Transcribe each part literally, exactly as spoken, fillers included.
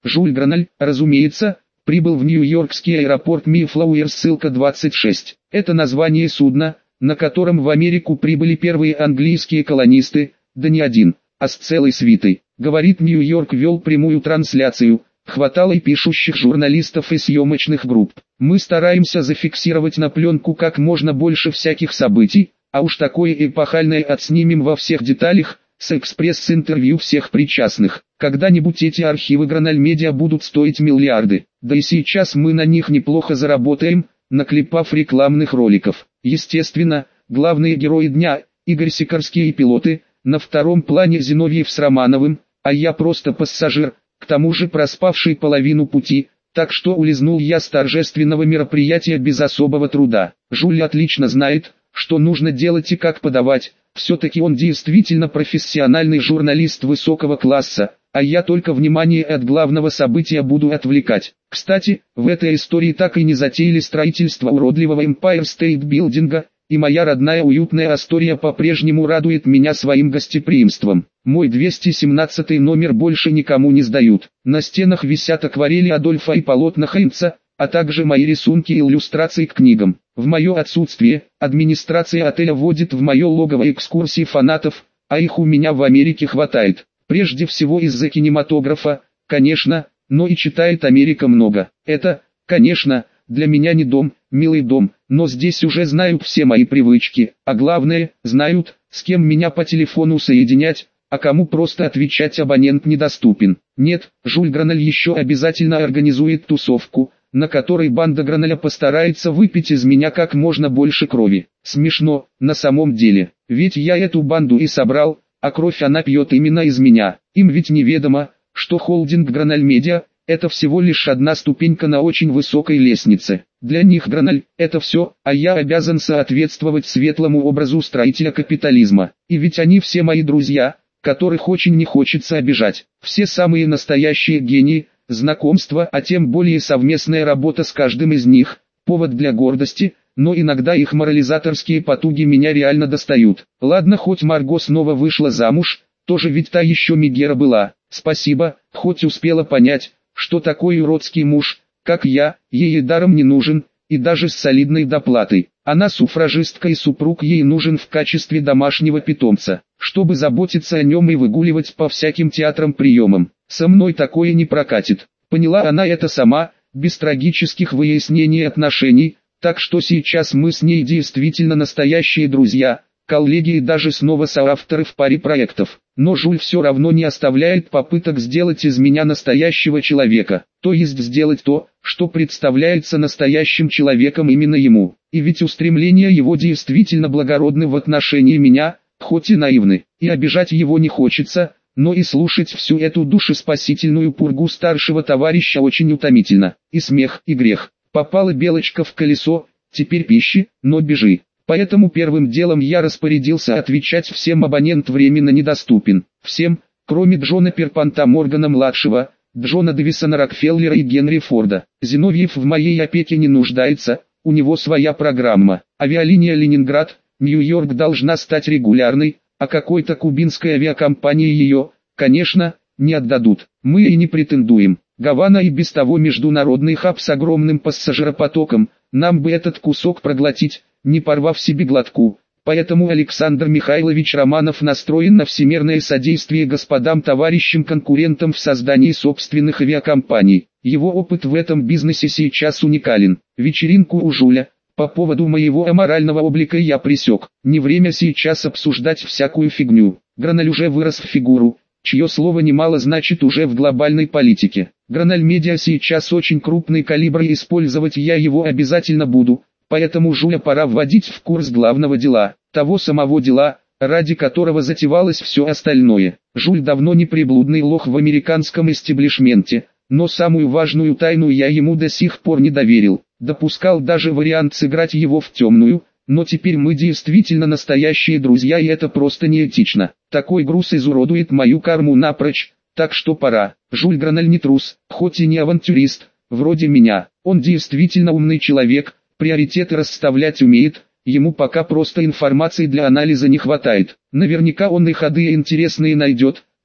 Жюль Граналь, разумеется, прибыл в нью-йоркский аэропорт Мейфлауэр, ссылка двадцать шесть. Это название судна, на котором в Америку прибыли первые английские колонисты, да не один, а с целой свитой. Говорит, Нью-Йорк вел прямую трансляцию, хватало и пишущих журналистов и съемочных групп. Мы стараемся зафиксировать на пленку как можно больше всяких событий, а уж такое эпохальное отснимем во всех деталях, с экспресс-интервью всех причастных. Когда-нибудь эти архивы Граналь Медиа будут стоить миллиарды, да и сейчас мы на них неплохо заработаем, наклепав рекламных роликов. Естественно, главные герои дня, Игорь Сикорский и пилоты, на втором плане Зиновьев с Романовым, а я просто пассажир, к тому же проспавший половину пути, так что улизнул я с торжественного мероприятия без особого труда. Жюль отлично знает, что нужно делать и как подавать, все-таки он действительно профессиональный журналист высокого класса, а я только внимание от главного события буду отвлекать. Кстати, в этой истории так и не затеяли строительство уродливого Empire State Building, и моя родная уютная Астория по-прежнему радует меня своим гостеприимством. Мой двести семнадцатый номер больше никому не сдают. На стенах висят акварели Адольфа и полотна Хайнца, а также мои рисунки и иллюстрации к книгам. В мое отсутствие, администрация отеля водит в мое логово экскурсии фанатов, а их у меня в Америке хватает. Прежде всего из-за кинематографа, конечно, но и читает Америка много. Это, конечно, для меня не дом, милый дом, но здесь уже знают все мои привычки, а главное, знают, с кем меня по телефону соединять, а кому просто отвечать абонент недоступен. Нет, Жюль Граналь еще обязательно организует тусовку, на которой банда Граналя постарается выпить из меня как можно больше крови. Смешно, на самом деле, ведь я эту банду и собрал, а кровь она пьет именно из меня. Им ведь неведомо, что холдинг Граналь Медиа – это всего лишь одна ступенька на очень высокой лестнице. Для них Граналь – это все, а я обязан соответствовать светлому образу строителя капитализма. И ведь они все мои друзья, которых очень не хочется обижать. Все самые настоящие гении, знакомства, а тем более совместная работа с каждым из них – повод для гордости, но иногда их морализаторские потуги меня реально достают. Ладно, хоть Марго снова вышла замуж, тоже ведь та еще Мегера была. Спасибо, хоть успела понять, что такой уродский муж, как я, ей и даром не нужен, и даже с солидной доплатой. Она суфражистка и супруг ей нужен в качестве домашнего питомца, чтобы заботиться о нем и выгуливать по всяким театрам-приемам. Со мной такое не прокатит. Поняла она это сама, без трагических выяснений отношений, так что сейчас мы с ней действительно настоящие друзья, коллеги и даже снова соавторы в паре проектов. Но Жюль все равно не оставляет попыток сделать из меня настоящего человека, то есть сделать то, что представляется настоящим человеком именно ему. И ведь устремления его действительно благородны в отношении меня, хоть и наивны, и обижать его не хочется, но и слушать всю эту душеспасительную пургу старшего товарища очень утомительно. И смех, и грех. Попала белочка в колесо, теперь пищи, но бежи. Поэтому первым делом я распорядился отвечать всем: абонент временно недоступен. Всем, кроме Джона Перпанта Моргана-младшего, Джона Дэвисона Рокфеллера и Генри Форда. Зиновьев в моей опеке не нуждается, у него своя программа. Авиалиния Ленинград, Нью-Йорк должна стать регулярной, а какой-то кубинской авиакомпании ее, конечно, не отдадут. Мы и не претендуем. Гавана и без того международный хаб с огромным пассажиропотоком, нам бы этот кусок проглотить, не порвав себе глотку. Поэтому Александр Михайлович Романов настроен на всемирное содействие господам-товарищам-конкурентам в создании собственных авиакомпаний. Его опыт в этом бизнесе сейчас уникален. Вечеринку у Жюля по поводу моего аморального облика я пресек. Не время сейчас обсуждать всякую фигню. Граналь уже вырос в фигуру, чье слово немало значит уже в глобальной политике. Граналь Медиа сейчас очень крупный калибр, и использовать я его обязательно буду. Поэтому Жюля пора вводить в курс главного дела, того самого дела, ради которого затевалось все остальное. Жюль давно не приблудный лох в американском истеблишменте, но самую важную тайну я ему до сих пор не доверил. Допускал даже вариант сыграть его в темную, но теперь мы действительно настоящие друзья, и это просто неэтично. Такой груз изуродует мою карму напрочь, так что пора. Жюль Граналь не трус, хоть и не авантюрист, вроде меня. Он действительно умный человек, приоритеты расставлять умеет, ему пока просто информации для анализа не хватает. Наверняка он и ходы интересные найдет,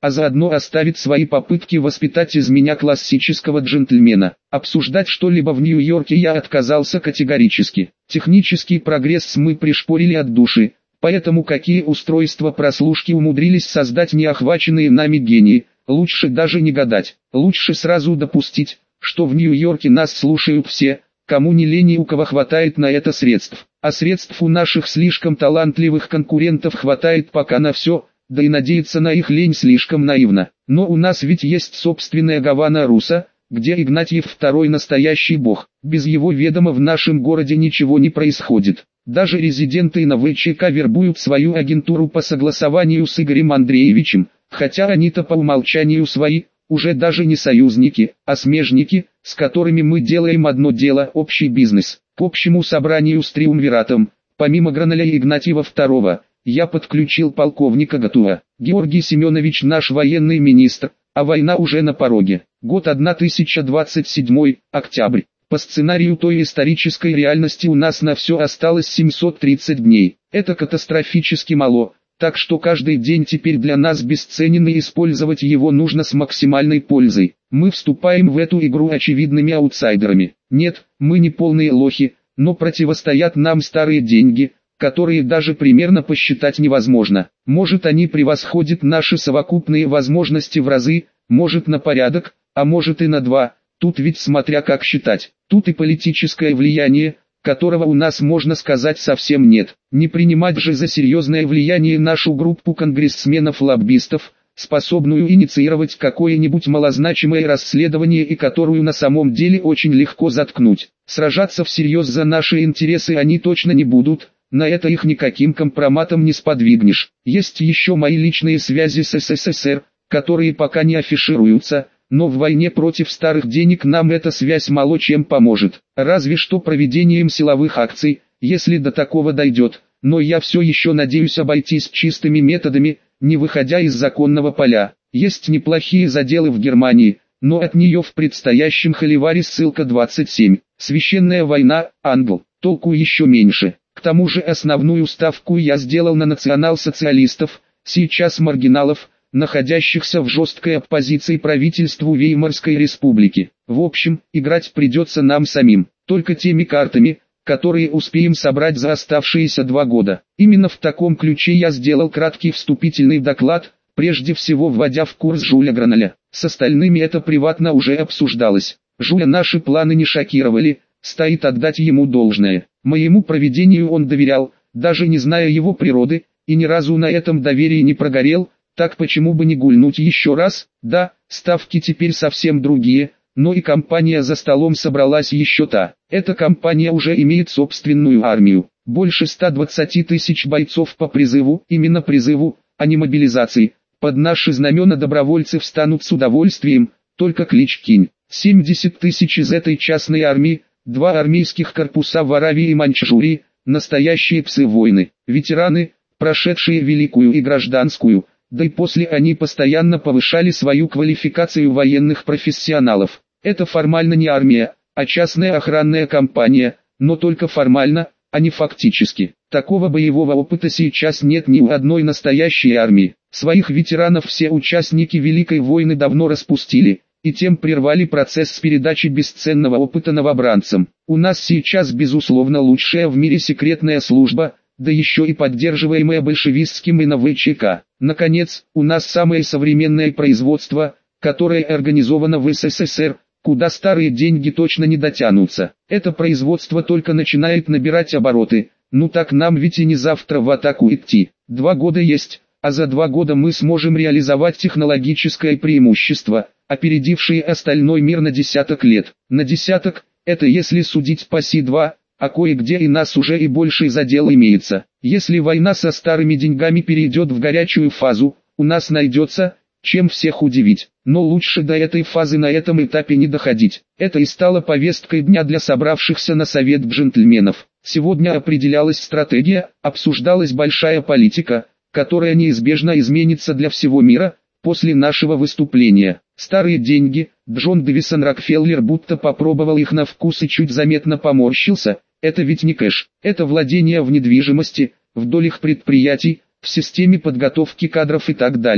а заодно оставит свои попытки воспитать из меня классического джентльмена. Обсуждать что-либо в Нью-Йорке я отказался категорически. Технический прогресс мы пришпорили от души, поэтому какие устройства прослушки умудрились создать неохваченные нами гении, лучше даже не гадать. Лучше сразу допустить, что в Нью-Йорке нас слушают все, кому не лень и у кого хватает на это средств. А средств у наших слишком талантливых конкурентов хватает пока на все, да и надеяться на их лень слишком наивно. Но у нас ведь есть собственная Гавана Руса, где Игнатьев второй настоящий бог. Без его ведома в нашем городе ничего не происходит. Даже резиденты на ВЧК вербуют свою агентуру по согласованию с Игорем Андреевичем, хотя они-то по умолчанию свои, уже даже не союзники, а смежники, с которыми мы делаем одно дело – общий бизнес. К общему собранию с Триумвиратом, помимо Граналя и Игнатьева второго, я подключил полковника Гатуа. Георгий Семенович наш военный министр, а война уже на пороге. Год тысяча двадцать седьмой, октябрь. По сценарию той исторической реальности у нас на все осталось семьсот тридцать дней. Это катастрофически мало, так что каждый день теперь для нас бесценен и использовать его нужно с максимальной пользой. Мы вступаем в эту игру очевидными аутсайдерами. Нет, мы не полные лохи, но противостоят нам старые деньги, которые даже примерно посчитать невозможно. Может, они превосходят наши совокупные возможности в разы, может на порядок, а может и на два, тут ведь смотря как считать. Тут и политическое влияние, которого у нас, можно сказать, совсем нет. Не принимать же за серьезное влияние нашу группу конгрессменов-лоббистов, способную инициировать какое-нибудь малозначимое расследование и которую на самом деле очень легко заткнуть. Сражаться всерьез за наши интересы они точно не будут. На это их никаким компроматом не сподвигнешь. Есть еще мои личные связи с СССР, которые пока не афишируются, но в войне против старых денег нам эта связь мало чем поможет. Разве что проведением силовых акций, если до такого дойдет. Но я все еще надеюсь обойтись чистыми методами, не выходя из законного поля. Есть неплохие заделы в Германии, но от нее в предстоящем холиваре ссылка двадцать семь. Священная война, англ, толку еще меньше. К тому же основную ставку я сделал на национал-социалистов, сейчас маргиналов, находящихся в жесткой оппозиции правительству Веймарской республики. В общем, играть придется нам самим, только теми картами, которые успеем собрать за оставшиеся два года. Именно в таком ключе я сделал краткий вступительный доклад, прежде всего вводя в курс Жюля Граналя. С остальными это приватно уже обсуждалось. Жюля наши планы не шокировали, стоит отдать ему должное. Моему провидению он доверял, даже не зная его природы, и ни разу на этом доверии не прогорел, так почему бы не гульнуть еще раз? Да, ставки теперь совсем другие, но и компания за столом собралась еще та. Эта компания уже имеет собственную армию, больше ста двадцати тысяч бойцов по призыву, именно призыву, а не мобилизации. Под наши знамена добровольцы встанут с удовольствием, только клич кинь. семьдесят тысяч из этой частной армии, два армейских корпуса в Аравии и Маньчжурии, настоящие псы войны, ветераны, прошедшие Великую и Гражданскую, да и после они постоянно повышали свою квалификацию военных профессионалов. Это формально не армия, а частная охранная компания, но только формально, а не фактически. Такого боевого опыта сейчас нет ни у одной настоящей армии. Своих ветеранов все участники Великой войны давно распустили, и тем прервали процесс с передачи бесценного опыта новобранцам. У нас сейчас безусловно лучшая в мире секретная служба, да еще и поддерживаемая большевистским и НВЧК. Наконец, у нас самое современное производство, которое организовано в СССР, куда старые деньги точно не дотянутся. Это производство только начинает набирать обороты, ну так нам ведь и не завтра в атаку идти. Два года есть, а за два года мы сможем реализовать технологическое преимущество, опередившие остальной мир на десяток лет. На десяток, это если судить по Си два, а кое-где и нас уже и больший задел имеется. Если война со старыми деньгами перейдет в горячую фазу, у нас найдется, чем всех удивить. Но лучше до этой фазы на этом этапе не доходить. Это и стало повесткой дня для собравшихся на совет джентльменов. Сегодня определялась стратегия, обсуждалась большая политика, которая неизбежно изменится для всего мира, после нашего выступления. Старые деньги, Джон Дэвисон Рокфеллер будто попробовал их на вкус и чуть заметно поморщился. Это ведь не кэш, это владение в недвижимости, в долях предприятий, в системе подготовки кадров и так далее.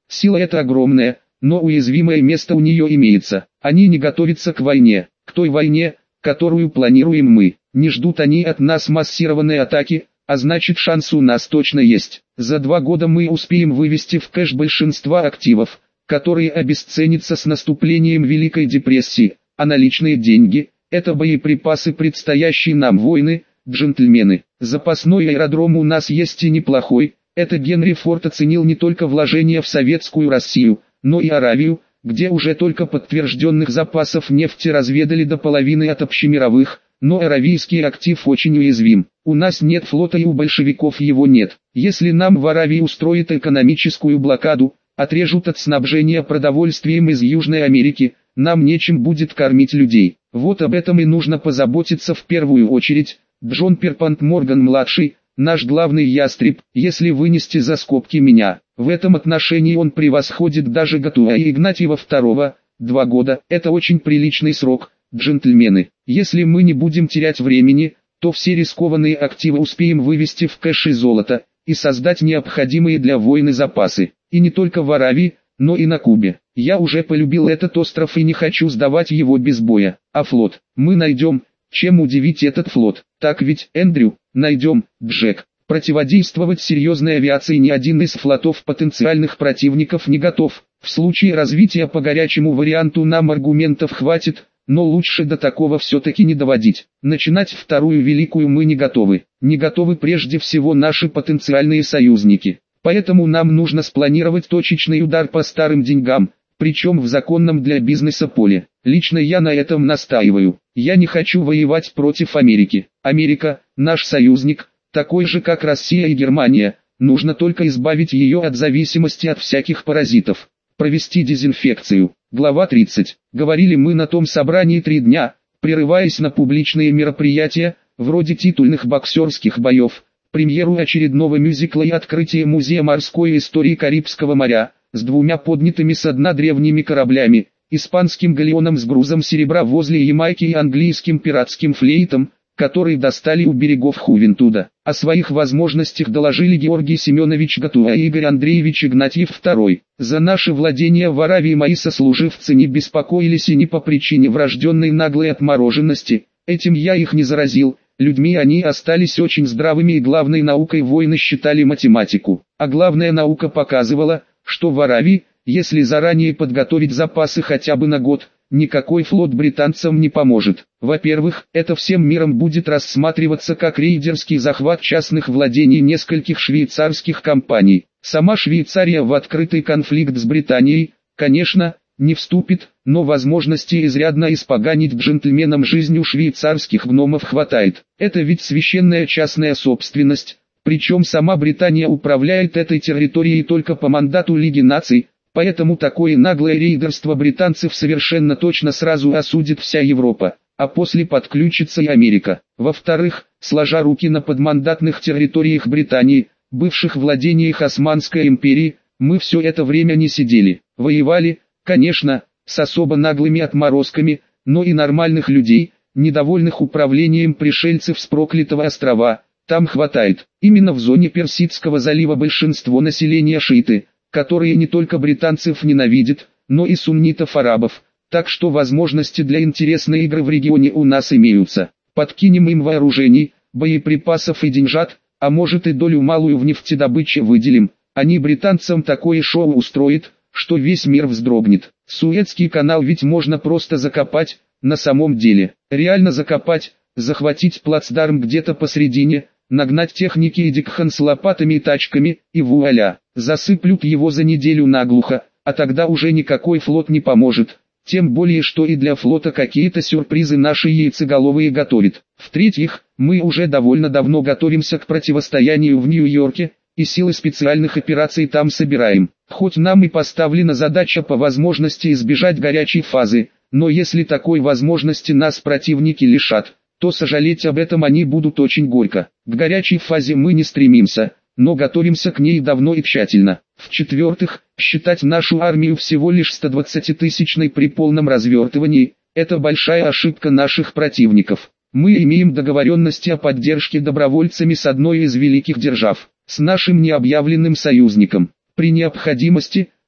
Сила эта огромная, но уязвимое место у нее имеется. Они не готовятся к войне, к той войне, которую планируем мы. Не ждут они от нас массированной атаки, а значит шанс у нас точно есть. За два года мы успеем вывести в кэш большинства активов, которые обесценятся с наступлением Великой депрессии, а наличные деньги – это боеприпасы предстоящей нам войны, джентльмены. Запасной аэродром у нас есть и неплохой, это Генри Форд оценил не только вложения в советскую Россию, но и Аравию, где уже только подтвержденных запасов нефти разведали до половины от общемировых, но аравийский актив очень уязвим. У нас нет флота и у большевиков его нет. Если нам в Аравии устроят экономическую блокаду, отрежут от снабжения продовольствием из Южной Америки, нам нечем будет кормить людей. Вот об этом и нужно позаботиться в первую очередь. Джон Перпант Морган-младший, наш главный ястреб, если вынести за скобки меня. В этом отношении он превосходит даже Гатуа и Игнатьева второго. Два года – это очень приличный срок, джентльмены. Если мы не будем терять времени, то все рискованные активы успеем вывести в кэш и золото, и создать необходимые для войны запасы. И не только в Аравии, но и на Кубе. Я уже полюбил этот остров и не хочу сдавать его без боя. А флот? Мы найдем, чем удивить этот флот. Так ведь, Эндрю? Найдем, Джек. Противодействовать серьезной авиации ни один из флотов потенциальных противников не готов. В случае развития по горячему варианту нам аргументов хватит, но лучше до такого все-таки не доводить. Начинать вторую великую мы не готовы. Не готовы прежде всего наши потенциальные союзники. Поэтому нам нужно спланировать точечный удар по старым деньгам, причем в законном для бизнеса поле. Лично я на этом настаиваю. Я не хочу воевать против Америки. Америка – наш союзник, такой же как Россия и Германия. Нужно только избавить ее от зависимости от всяких паразитов. Провести дезинфекцию. Глава тридцать. Говорили мы на том собрании три дня, прерываясь на публичные мероприятия, вроде титульных боксерских боев, премьеру очередного мюзикла и открытие музея морской истории Карибского моря, с двумя поднятыми со дна древними кораблями, испанским галеоном с грузом серебра возле Ямайки и английским пиратским флейтом, который достали у берегов Хувентуда. О своих возможностях доложили Георгий Семенович Гатуа и Игорь Андреевич Игнатьев второй. За наши владения в Аравии мои сослуживцы не беспокоились и не по причине врожденной наглой отмороженности, этим я их не заразил, людьми они остались очень здравыми и главной наукой войны считали математику. А главная наука показывала, что в Аравии, если заранее подготовить запасы хотя бы на год, никакой флот британцам не поможет. Во-первых, это всем миром будет рассматриваться как рейдерский захват частных владений нескольких швейцарских компаний. Сама Швейцария в открытый конфликт с Британией, конечно, не вступит, но возможности изрядно испоганить джентльменам жизнь у швейцарских гномов хватает. Это ведь священная частная собственность, причем сама Британия управляет этой территорией только по мандату Лиги наций. Поэтому такое наглое рейдерство британцев совершенно точно сразу осудит вся Европа, а после подключится и Америка. Во-вторых, сложа руки на подмандатных территориях Британии, бывших владениях Османской империи, мы все это время не сидели. Воевали, конечно, с особо наглыми отморозками, но и нормальных людей, недовольных управлением пришельцев с проклятого острова, там хватает. Именно в зоне Персидского залива большинство населения шииты, которые не только британцев ненавидят, но и суннитов-арабов, так что возможности для интересной игры в регионе у нас имеются. Подкинем им вооружений, боеприпасов и деньжат, а может и долю малую в нефтедобыче выделим, они британцам такое шоу устроят, что весь мир вздрогнет. Суэцкий канал ведь можно просто закопать, на самом деле, реально закопать, захватить плацдарм где-то посредине, нагнать техники и Дикхан с лопатами и тачками, и вуаля, засыплют его за неделю наглухо, а тогда уже никакой флот не поможет, тем более что и для флота какие-то сюрпризы наши яйцеголовые готовят. В-третьих, мы уже довольно давно готовимся к противостоянию в Нью-Йорке, и силы специальных операций там собираем. Хоть нам и поставлена задача по возможности избежать горячей фазы, но если такой возможности нас противники лишат, то сожалеть об этом они будут очень горько. К горячей фазе мы не стремимся, но готовимся к ней давно и тщательно. В-четвертых, считать нашу армию всего лишь сто двадцатитысячной при полном развертывании – это большая ошибка наших противников. Мы имеем договоренности о поддержке добровольцами с одной из великих держав, с нашим необъявленным союзником. При необходимости,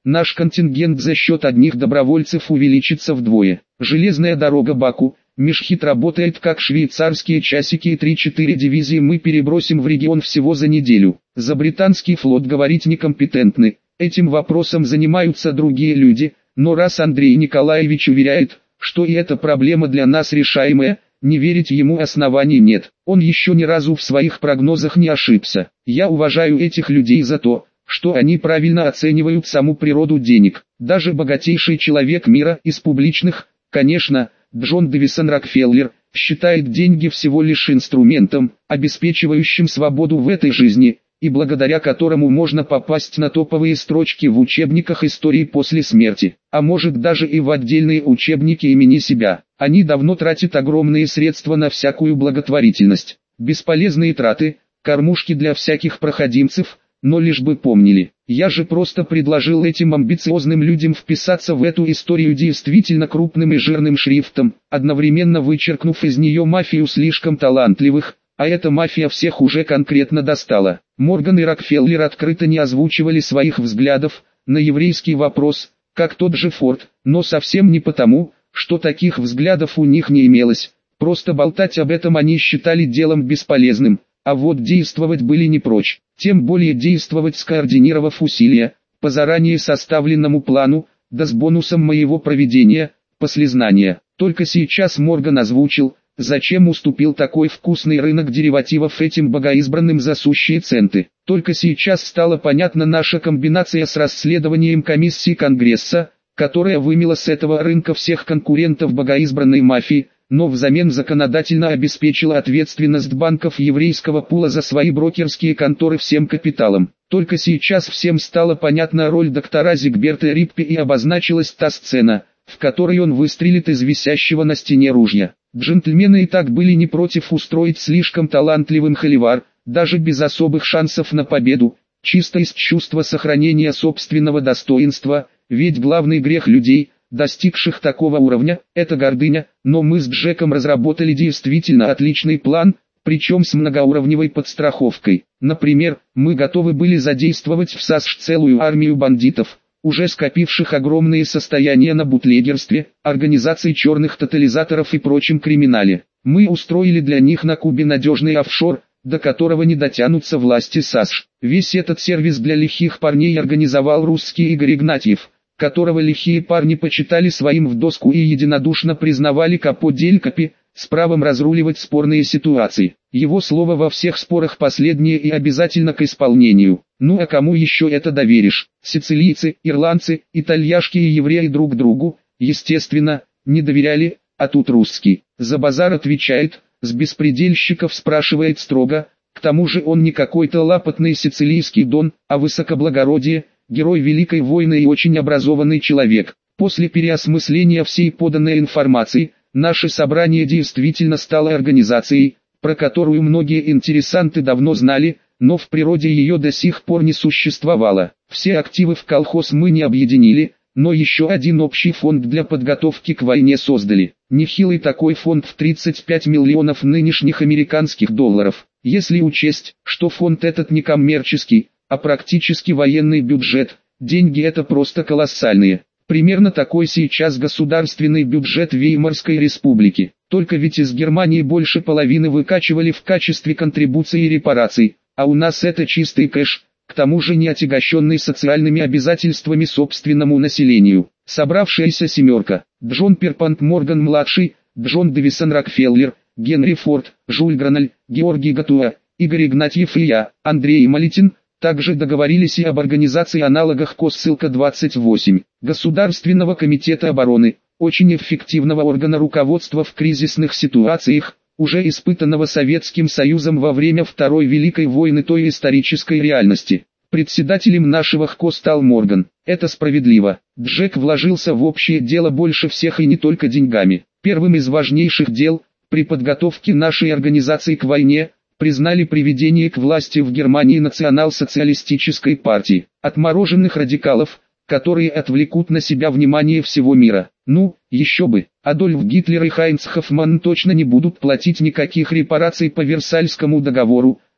наш контингент за счет одних добровольцев увеличится вдвое. Железная дорога Баку, Мешхед работает как швейцарские часики, и три-четыре дивизии мы перебросим в регион всего за неделю. За британский флот говорить некомпетентны, этим вопросом занимаются другие люди, но раз Андрей Николаевич уверяет, что и эта проблема для нас решаемая, не верить ему оснований нет. Он еще ни разу в своих прогнозах не ошибся. Я уважаю этих людей за то, что они правильно оценивают саму природу денег. Даже богатейший человек мира из публичных, конечно, Джон Дэвисон Рокфеллер, считает деньги всего лишь инструментом, обеспечивающим свободу в этой жизни, и благодаря которому можно попасть на топовые строчки в учебниках истории после смерти, а может даже и в отдельные учебники имени себя. Они давно тратят огромные средства на всякую благотворительность. Бесполезные траты, кормушки для всяких проходимцев, но лишь бы помнили. Я же просто предложил этим амбициозным людям вписаться в эту историю действительно крупным и жирным шрифтом, одновременно вычеркнув из нее мафию слишком талантливых, а эта мафия всех уже конкретно достала. Морган и Рокфеллер открыто не озвучивали своих взглядов на еврейский вопрос, как тот же Форд, но совсем не потому, что таких взглядов у них не имелось, просто болтать об этом они считали делом бесполезным, а вот действовать были не прочь, тем более действовать скоординировав усилия, по заранее составленному плану, да с бонусом моего проведения, послезнания. Только сейчас Морган озвучил, зачем уступил такой вкусный рынок деривативов этим богоизбранным за сущие центы. Только сейчас стала понятна наша комбинация с расследованием комиссии Конгресса, которая вымела с этого рынка всех конкурентов богоизбранной мафии, но взамен законодательно обеспечила ответственность банков еврейского пула за свои брокерские конторы всем капиталом. Только сейчас всем стала понятна роль доктора Зигберта Риппи и обозначилась та сцена, в которой он выстрелит из висящего на стене ружья. Джентльмены и так были не против устроить слишком талантливым холивар, даже без особых шансов на победу, чисто из чувства сохранения собственного достоинства, ведь главный грех людей, достигших такого уровня, это гордыня, но мы с Джеком разработали действительно отличный план, причем с многоуровневой подстраховкой. Например, мы готовы были задействовать в САСШ целую армию бандитов, уже скопивших огромные состояния на бутлегерстве, организации черных тотализаторов и прочем криминале. Мы устроили для них на Кубе надежный офшор, до которого не дотянутся власти САСШ. Весь этот сервис для лихих парней организовал русский Игорь Игнатьев, которого лихие парни почитали своим в доску и единодушно признавали капо дель капи, с правом разруливать спорные ситуации. Его слово во всех спорах последнее и обязательно к исполнению. Ну а кому еще это доверишь? Сицилийцы, ирландцы, итальяшки и евреи друг другу, естественно, не доверяли, а тут русский. За базар отвечает, с беспредельщиков спрашивает строго, к тому же он не какой-то лапотный сицилийский дон, а высокоблагородие, герой Великой войны и очень образованный человек. После переосмысления всей поданной информации, наше собрание действительно стало организацией, про которую многие интересанты давно знали, но в природе ее до сих пор не существовало. Все активы в колхоз мы не объединили, но еще один общий фонд для подготовки к войне создали. Нехилый такой фонд в тридцать пять миллионов нынешних американских долларов. Если учесть, что фонд этот не коммерческий, а практически военный бюджет, деньги это просто колоссальные. Примерно такой сейчас государственный бюджет Веймарской республики. Только ведь из Германии больше половины выкачивали в качестве контрибуций и репараций, а у нас это чистый кэш, к тому же не отягощенный социальными обязательствами собственному населению. Собравшаяся семерка: Джон Перпант Морган-младший, Джон Дэвисон Рокфеллер, Генри Форд, Жюль Граналь, Георгий Гатуа, Игорь Игнатьев и я, Андрей Малитин, также договорились и об организации аналогах Коссылка двадцать восемь, Государственного комитета обороны, очень эффективного органа руководства в кризисных ситуациях, уже испытанного Советским Союзом во время Второй Великой войны той исторической реальности. Председателем нашего ХКО стал Морган. Это справедливо. Джек вложился в общее дело больше всех и не только деньгами. Первым из важнейших дел, при подготовке нашей организации к войне, признали приведение к власти в Германии национал-социалистической партии, отмороженных радикалов, которые отвлекут на себя внимание всего мира. Ну, еще бы, Адольф Гитлер и Хайнц Хоффман точно не будут платить никаких репараций по Версальскому договору,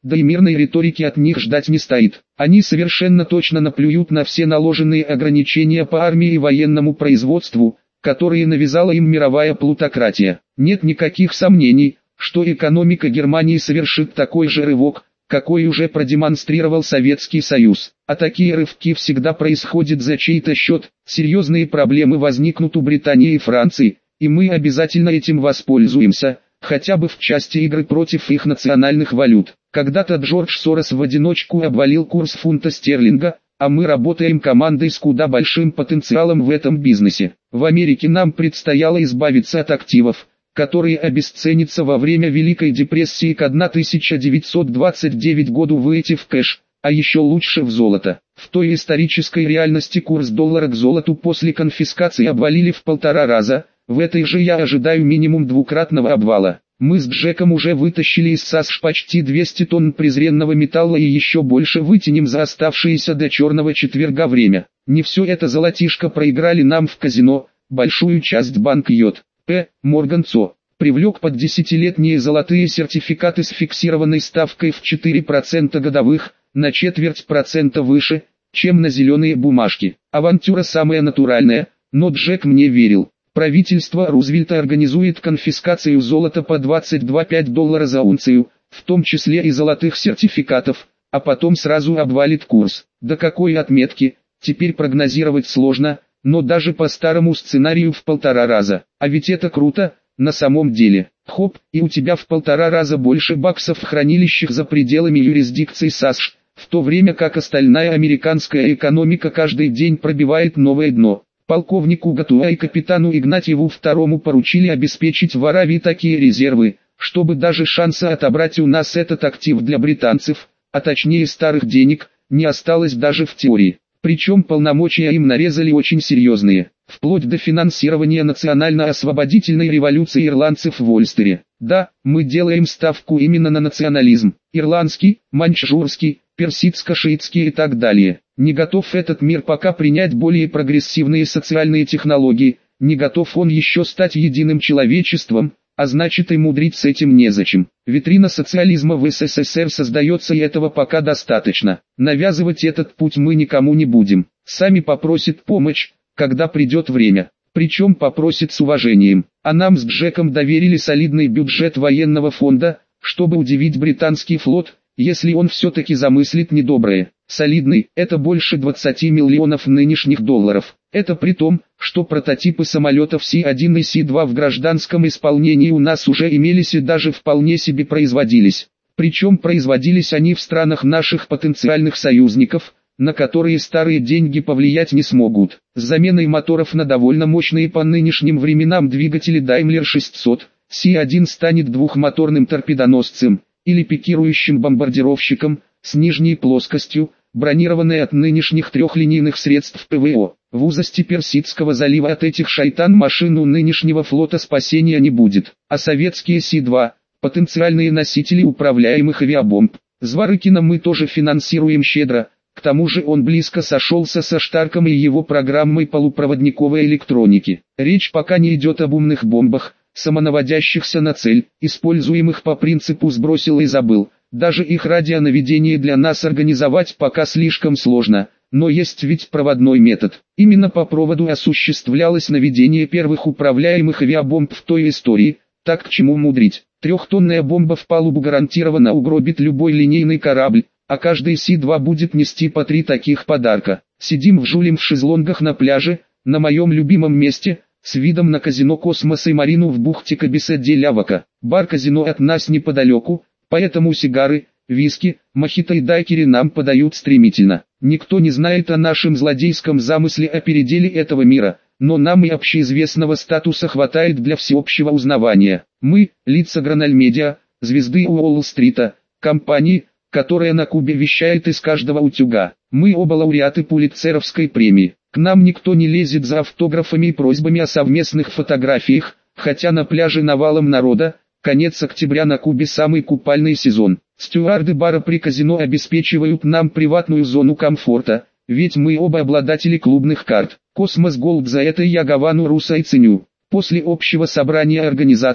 да и мирной риторики от них ждать не стоит. Они совершенно точно наплюют на все наложенные ограничения по армии и военному производству, которые навязала им мировая плутократия. Нет никаких сомнений, что экономика Германии совершит такой же рывок, какой уже продемонстрировал Советский Союз. А такие рывки всегда происходят за чей-то счет. Серьезные проблемы возникнут у Британии и Франции, и мы обязательно этим воспользуемся, хотя бы в части игры против их национальных валют. Когда-то Джордж Сорос в одиночку обвалил курс фунта стерлинга, а мы работаем командой с куда большим потенциалом в этом бизнесе. В Америке нам предстояло избавиться от активов, которые обесценятся во время Великой депрессии к тысяча девятьсот двадцать девятому году, выйти в кэш, а еще лучше в золото. В той исторической реальности курс доллара к золоту после конфискации обвалили в полтора раза, в этой же я ожидаю минимум двукратного обвала. Мы с Джеком уже вытащили из САСШ почти двести тонн презренного металла и еще больше вытянем за оставшееся до черного четверга время. Не все это золотишко проиграли нам в казино, большую часть банк J P Morgan Со привлек под десятилетние золотые сертификаты с фиксированной ставкой в четыре процента годовых, на четверть процента выше, чем на зеленые бумажки. Авантюра самая натуральная, но Джек мне верил. Правительство Рузвельта организует конфискацию золота по двадцать два целых пять десятых доллара за унцию, в том числе и золотых сертификатов, а потом сразу обвалит курс. До какой отметки, теперь прогнозировать сложно, но даже по старому сценарию в полтора раза. А ведь это круто, на самом деле. Хоп, и у тебя в полтора раза больше баксов в хранилищах за пределами юрисдикции САСШ, в то время как остальная американская экономика каждый день пробивает новое дно. Полковнику Гатуа и капитану Игнатьеву второму поручили обеспечить в Аравии такие резервы, чтобы даже шанса отобрать у нас этот актив для британцев, а точнее старых денег, не осталось даже в теории. Причем полномочия им нарезали очень серьезные, вплоть до финансирования национально-освободительной революции ирландцев в Ольстере. Да, мы делаем ставку именно на национализм, ирландский, маньчжурский, персидско-шиитский и так далее. Не готов этот мир пока принять более прогрессивные социальные технологии, не готов он еще стать единым человечеством, а значит и мудрить с этим незачем. Витрина социализма в СССР создается и этого пока достаточно. Навязывать этот путь мы никому не будем. Сами попросят помощь, когда придет время. Причем попросят с уважением. А нам с Джеком доверили солидный бюджет военного фонда, чтобы удивить британский флот, если он все-таки замыслит недоброе. Солидный – это больше двадцати миллионов нынешних долларов. Это при том, что прототипы самолетов Си один и Си два в гражданском исполнении у нас уже имелись и даже вполне себе производились. Причем производились они в странах наших потенциальных союзников, на которые старые деньги повлиять не смогут. С заменой моторов на довольно мощные по нынешним временам двигатели Даймлер шестьсот, Си один станет двухмоторным торпедоносцем, или пикирующим бомбардировщиком, с нижней плоскостью, бронированной от нынешних трехлинейных средств ПВО. В узости Персидского залива от этих шайтан машин у нынешнего флота спасения не будет. А советские Си два, потенциальные носители управляемых авиабомб. Зворыкина мы тоже финансируем щедро, к тому же он близко сошелся со Штарком и его программой полупроводниковой электроники. Речь пока не идет об умных бомбах, самонаводящихся на цель, используемых по принципу «сбросил и забыл». Даже их радионаведение для нас организовать пока слишком сложно, но есть ведь проводной метод. Именно по проводу осуществлялось наведение первых управляемых авиабомб в той истории, так к чему мудрить. Трехтонная бомба в палубу гарантированно угробит любой линейный корабль, а каждый Си два будет нести по три таких подарка. Сидим в жулем в шезлонгах на пляже, на моем любимом месте, с видом на казино «Космос» и марину в бухте Кабисе-де-Лявака. Бар-казино от нас неподалеку, поэтому сигары, виски, мохито и дайкери нам подают стремительно. Никто не знает о нашем злодейском замысле о переделе этого мира, но нам и общеизвестного статуса хватает для всеобщего узнавания. Мы, лица Гранальмедиа, звезды Уолл-стрита, компании, которая на Кубе вещает из каждого утюга. Мы оба лауреаты Пулитцеровской премии. К нам никто не лезет за автографами и просьбами о совместных фотографиях, хотя на пляже навалом народа. Конец октября на Кубе самый купальный сезон. Стюарды бара при казино обеспечивают нам приватную зону комфорта, ведь мы оба обладатели клубных карт. Космос Голд, за это я Гавану Руса и ценю. После общего собрания организаций,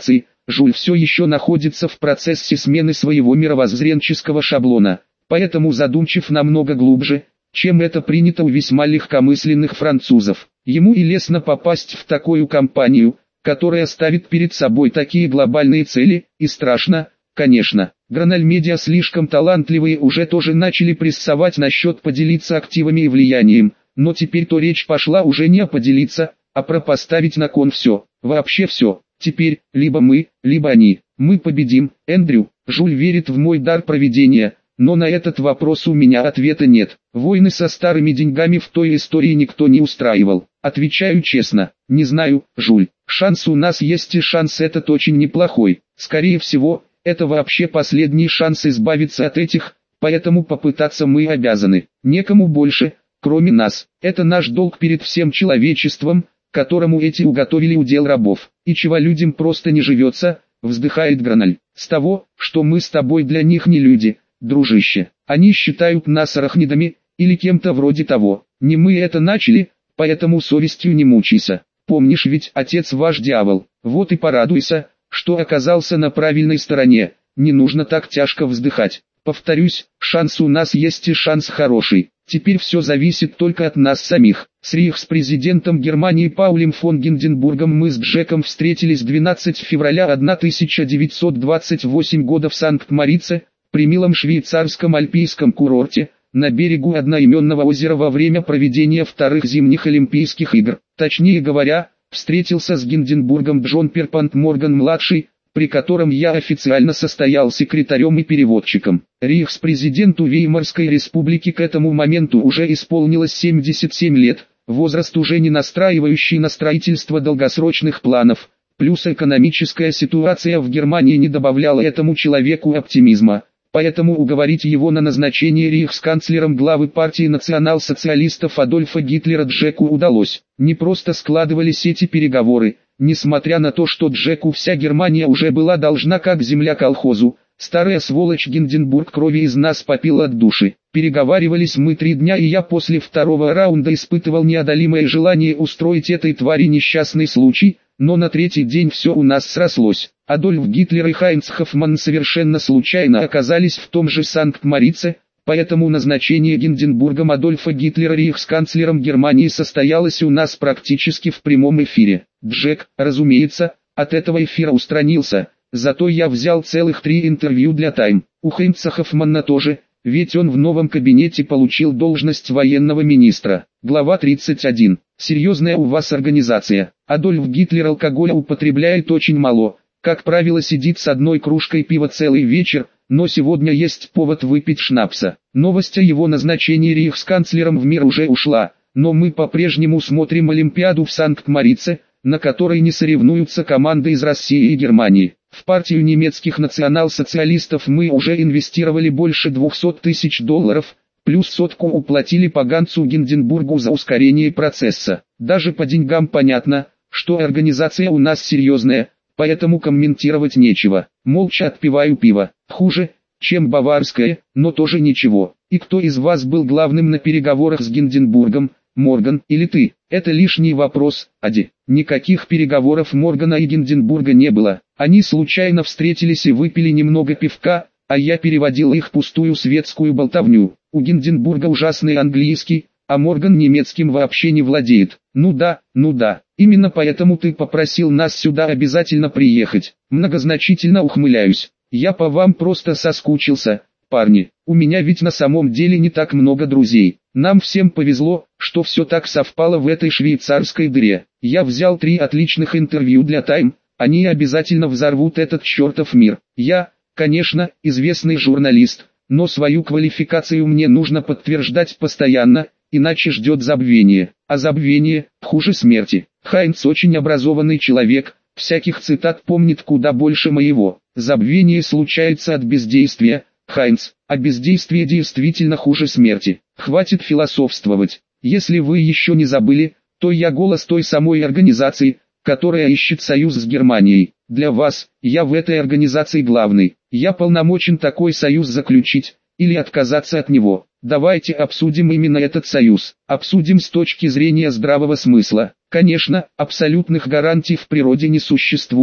Жуль все еще находится в процессе смены своего мировоззренческого шаблона, поэтому задумчив намного глубже, чем это принято у весьма легкомысленных французов. Ему и лестно попасть в такую компанию, которая ставит перед собой такие глобальные цели, и страшно, конечно. Граналь Медиа слишком талантливые уже тоже начали прессовать насчет поделиться активами и влиянием, но теперь то речь пошла уже не о поделиться, а про поставить на кон все, вообще все. Теперь, либо мы, либо они. Мы победим, Эндрю. Жуль верит в мой дар провидения, но на этот вопрос у меня ответа нет. Войны со старыми деньгами в той истории никто не устраивал. Отвечаю честно, не знаю, Жуль. Шанс у нас есть, и шанс этот очень неплохой. Скорее всего, это вообще последний шанс избавиться от этих, поэтому попытаться мы обязаны. Некому больше, кроме нас. Это наш долг перед всем человечеством, которому эти уготовили удел рабов. И чего людям просто не живется, вздыхает Граналь. С того, что мы с тобой для них не люди, дружище. Они считают нас арахнидами, или кем-то вроде того. Не мы это начали, поэтому совестью не мучайся. Помнишь ведь, отец ваш дьявол. Вот и порадуйся, что оказался на правильной стороне. Не нужно так тяжко вздыхать. Повторюсь, шанс у нас есть, и шанс хороший. Теперь все зависит только от нас самих. С рейхспрезидентом Германии Паулем фон Гинденбургом мы с Джеком встретились двенадцатого февраля тысяча девятьсот двадцать восьмого года в Санкт-Морице, при милом швейцарском альпийском курорте, на берегу одноименного озера во время проведения вторых зимних Олимпийских игр. Точнее говоря, встретился с Гинденбургом Джон Перпант Морган-младший, при котором я официально состоял секретарем и переводчиком. Рейхспрезиденту Веймарской республики к этому моменту уже исполнилось семьдесят семь лет, возраст уже не настраивающий на строительство долгосрочных планов, плюс экономическая ситуация в Германии не добавляла этому человеку оптимизма. Поэтому уговорить его на назначение рейхсканцлером главы партии национал-социалистов Адольфа Гитлера Джеку удалось. Не просто складывались эти переговоры, несмотря на то, что Джеку вся Германия уже была должна как земля колхозу, старая сволочь Гинденбург крови из нас попил от души. Переговаривались мы три дня, и я после второго раунда испытывал неодолимое желание устроить этой твари несчастный случай, но на третий день все у нас срослось. Адольф Гитлер и Хайнц Хоффман совершенно случайно оказались в том же Санкт-Морице, поэтому назначение Гинденбургом Адольфа Гитлера рейхсканцлером Германии состоялось у нас практически в прямом эфире. Джек, разумеется, от этого эфира устранился, зато я взял целых три интервью для Time. У Хайнца Хоффмана тоже, ведь он в новом кабинете получил должность военного министра. Глава тридцать один. Серьезная у вас организация. Адольф Гитлер алкоголя употребляет очень мало, как правило сидит с одной кружкой пива целый вечер, но сегодня есть повод выпить шнапса. Новость о его назначении рейхсканцлером в мир уже ушла, но мы по-прежнему смотрим Олимпиаду в Санкт-Морице, на которой не соревнуются команды из России и Германии. В партию немецких национал-социалистов мы уже инвестировали больше двухсот тысяч долларов, плюс сотку уплатили поганцу Гинденбургу за ускорение процесса. Даже по деньгам понятно, что организация у нас серьезная, поэтому комментировать нечего. Молча отпиваю пиво. Хуже, чем баварское, но тоже ничего. И кто из вас был главным на переговорах с Гинденбургом, Морган или ты? Это лишний вопрос, Ади. Никаких переговоров Моргана и Гинденбурга не было. Они случайно встретились и выпили немного пивка, а я переводил их пустую светскую болтовню. У Гинденбурга ужасный английский, а Морган немецким вообще не владеет. Ну да, ну да. Именно поэтому ты попросил нас сюда обязательно приехать. Многозначительно ухмыляюсь. Я по вам просто соскучился, парни. У меня ведь на самом деле не так много друзей. Нам всем повезло, что все так совпало в этой швейцарской дыре. Я взял три отличных интервью для Time, они обязательно взорвут этот чертов мир. Я, конечно, известный журналист, но свою квалификацию мне нужно подтверждать постоянно, иначе ждет забвение. А забвение хуже смерти. Хайнц очень образованный человек, всяких цитат помнит куда больше моего. Забвение случается от бездействия, Хайнц, а бездействие действительно хуже смерти. Хватит философствовать. Если вы еще не забыли, то я голос той самой организации, которая ищет союз с Германией. Для вас, я в этой организации главный. Я полномочен такой союз заключить, или отказаться от него. Давайте обсудим именно этот союз. Обсудим с точки зрения здравого смысла. Конечно, абсолютных гарантий в природе не существует,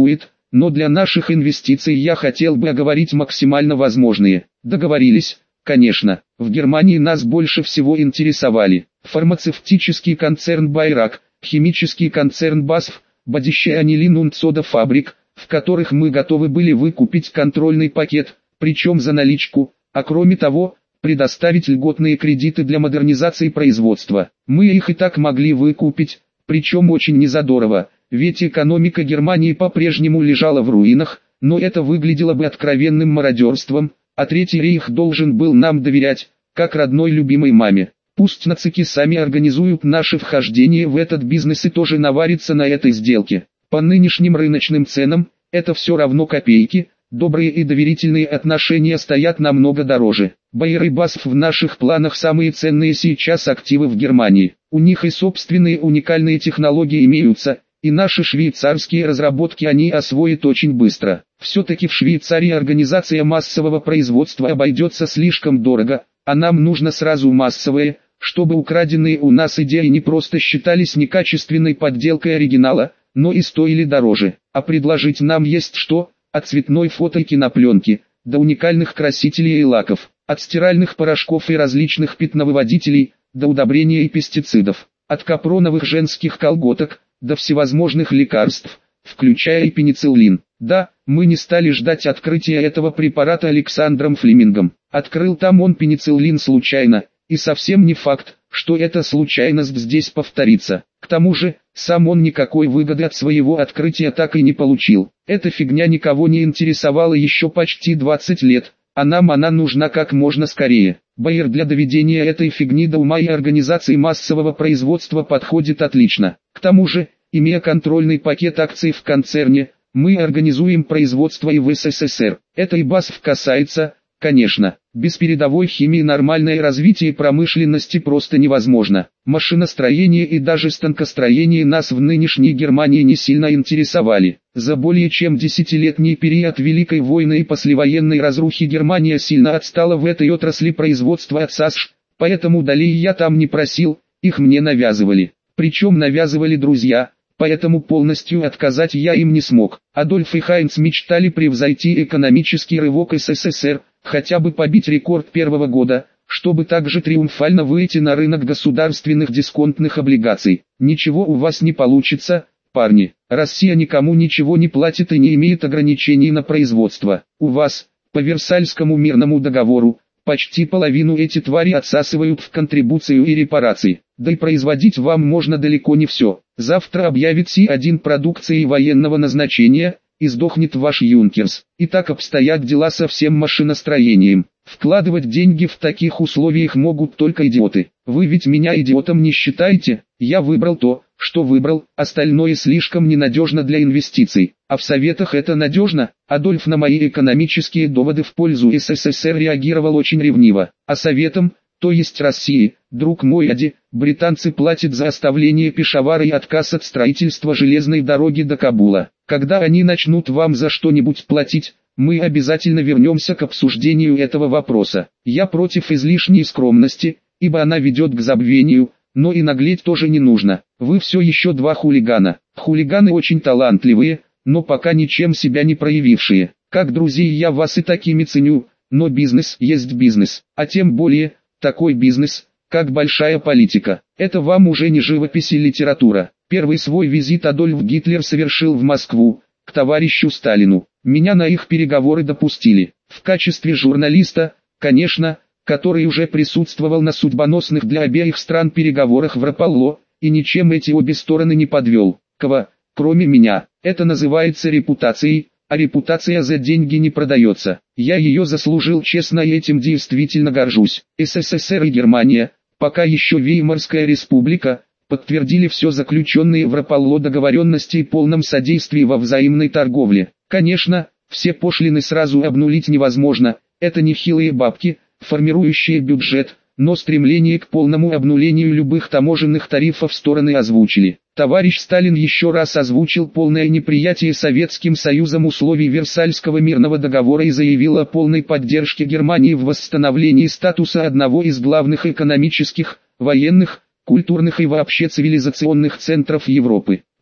но для наших инвестиций я хотел бы оговорить максимально возможные. Договорились? Конечно. В Германии нас больше всего интересовали фармацевтический концерн Байрак, химический концерн Басф, Бодище Анилин und Сода Фабрик, в которых мы готовы были выкупить контрольный пакет, причем за наличку, а кроме того, предоставить льготные кредиты для модернизации производства. Мы их и так могли выкупить, причем очень незадорого, ведь экономика Германии по-прежнему лежала в руинах, но это выглядело бы откровенным мародерством, а Третий рейх должен был нам доверять, как родной любимой маме. Пусть нацики сами организуют наше вхождение в этот бизнес и тоже наварятся на этой сделке. По нынешним рыночным ценам, это все равно копейки, добрые и доверительные отношения стоят намного дороже. Байер и Басф в наших планах самые ценные сейчас активы в Германии. У них и собственные уникальные технологии имеются, и наши швейцарские разработки они освоят очень быстро. Все-таки в Швейцарии организация массового производства обойдется слишком дорого, а нам нужно сразу массовое, чтобы украденные у нас идеи не просто считались некачественной подделкой оригинала, но и стоили дороже. А предложить нам есть что? От цветной фото и кинопленки, до уникальных красителей и лаков, от стиральных порошков и различных пятновыводителей, до удобрения и пестицидов, от капроновых женских колготок, до всевозможных лекарств, включая и пенициллин. Да, мы не стали ждать открытия этого препарата Александром Флемингом. Открыл там он пенициллин случайно, и совсем не факт, что эта случайность здесь повторится. К тому же, сам он никакой выгоды от своего открытия так и не получил. Эта фигня никого не интересовала еще почти двадцать лет, а нам она нужна как можно скорее. Байер для доведения этой фигни до ума и организации массового производства подходит отлично. К тому же, имея контрольный пакет акций в концерне, мы организуем производство и в СССР. Это и Басф касается, конечно. Без передовой химии нормальное развитие промышленности просто невозможно. Машиностроение и даже станкостроение нас в нынешней Германии не сильно интересовали. За более чем десятилетний период Великой войны и послевоенной разрухи Германия сильно отстала в этой отрасли производства от САСШ, поэтому долей я там не просил, их мне навязывали. Причем навязывали друзья, поэтому полностью отказать я им не смог. Адольф и Хайнц мечтали превзойти экономический рывок СССР, хотя бы побить рекорд первого года, чтобы также триумфально выйти на рынок государственных дисконтных облигаций. Ничего у вас не получится, парни. Россия никому ничего не платит и не имеет ограничений на производство. У вас, по Версальскому мирному договору, почти половину эти твари отсасывают в контрибуцию и репарации. Да и производить вам можно далеко не все. Завтра объявит Си один продукции военного назначения, и сдохнет ваш Юнкерс. И так обстоят дела со всем машиностроением. Вкладывать деньги в таких условиях могут только идиоты. Вы ведь меня идиотом не считаете? Я выбрал то, что выбрал, остальное слишком ненадежно для инвестиций. А в советах это надежно? Адольф на мои экономические доводы в пользу СССР реагировал очень ревниво. А советам, то есть России, друг мой Ади, британцы платят за оставление Пешавара и отказ от строительства железной дороги до Кабула. Когда они начнут вам за что-нибудь платить, мы обязательно вернемся к обсуждению этого вопроса. Я против излишней скромности, ибо она ведет к забвению, но и наглеть тоже не нужно. Вы все еще два хулигана. Хулиганы очень талантливые, но пока ничем себя не проявившие. Как друзей я вас и такими ценю, но бизнес есть бизнес, а тем более, такой бизнес, как большая политика. Это вам уже не живопись и литература. Первый свой визит Адольф Гитлер совершил в Москву, к товарищу Сталину. Меня на их переговоры допустили. В качестве журналиста, конечно, который уже присутствовал на судьбоносных для обеих стран переговорах в Рапалло, и ничем эти обе стороны не подвел. Кого, кроме меня. Это называется репутацией, а репутация за деньги не продается. Я ее заслужил честно и этим действительно горжусь. СССР и Германия, пока еще Веймарская республика, подтвердили все заключенные в Рапалло договоренности и полном содействии во взаимной торговле. Конечно, все пошлины сразу обнулить невозможно, это нехилые бабки, формирующие бюджет, но стремление к полному обнулению любых таможенных тарифов стороны озвучили. Товарищ Сталин еще раз озвучил полное неприятие Советским Союзом условий Версальского мирного договора и заявил о полной поддержке Германии в восстановлении статуса одного из главных экономических, военных, культурных и вообще цивилизационных центров Европы.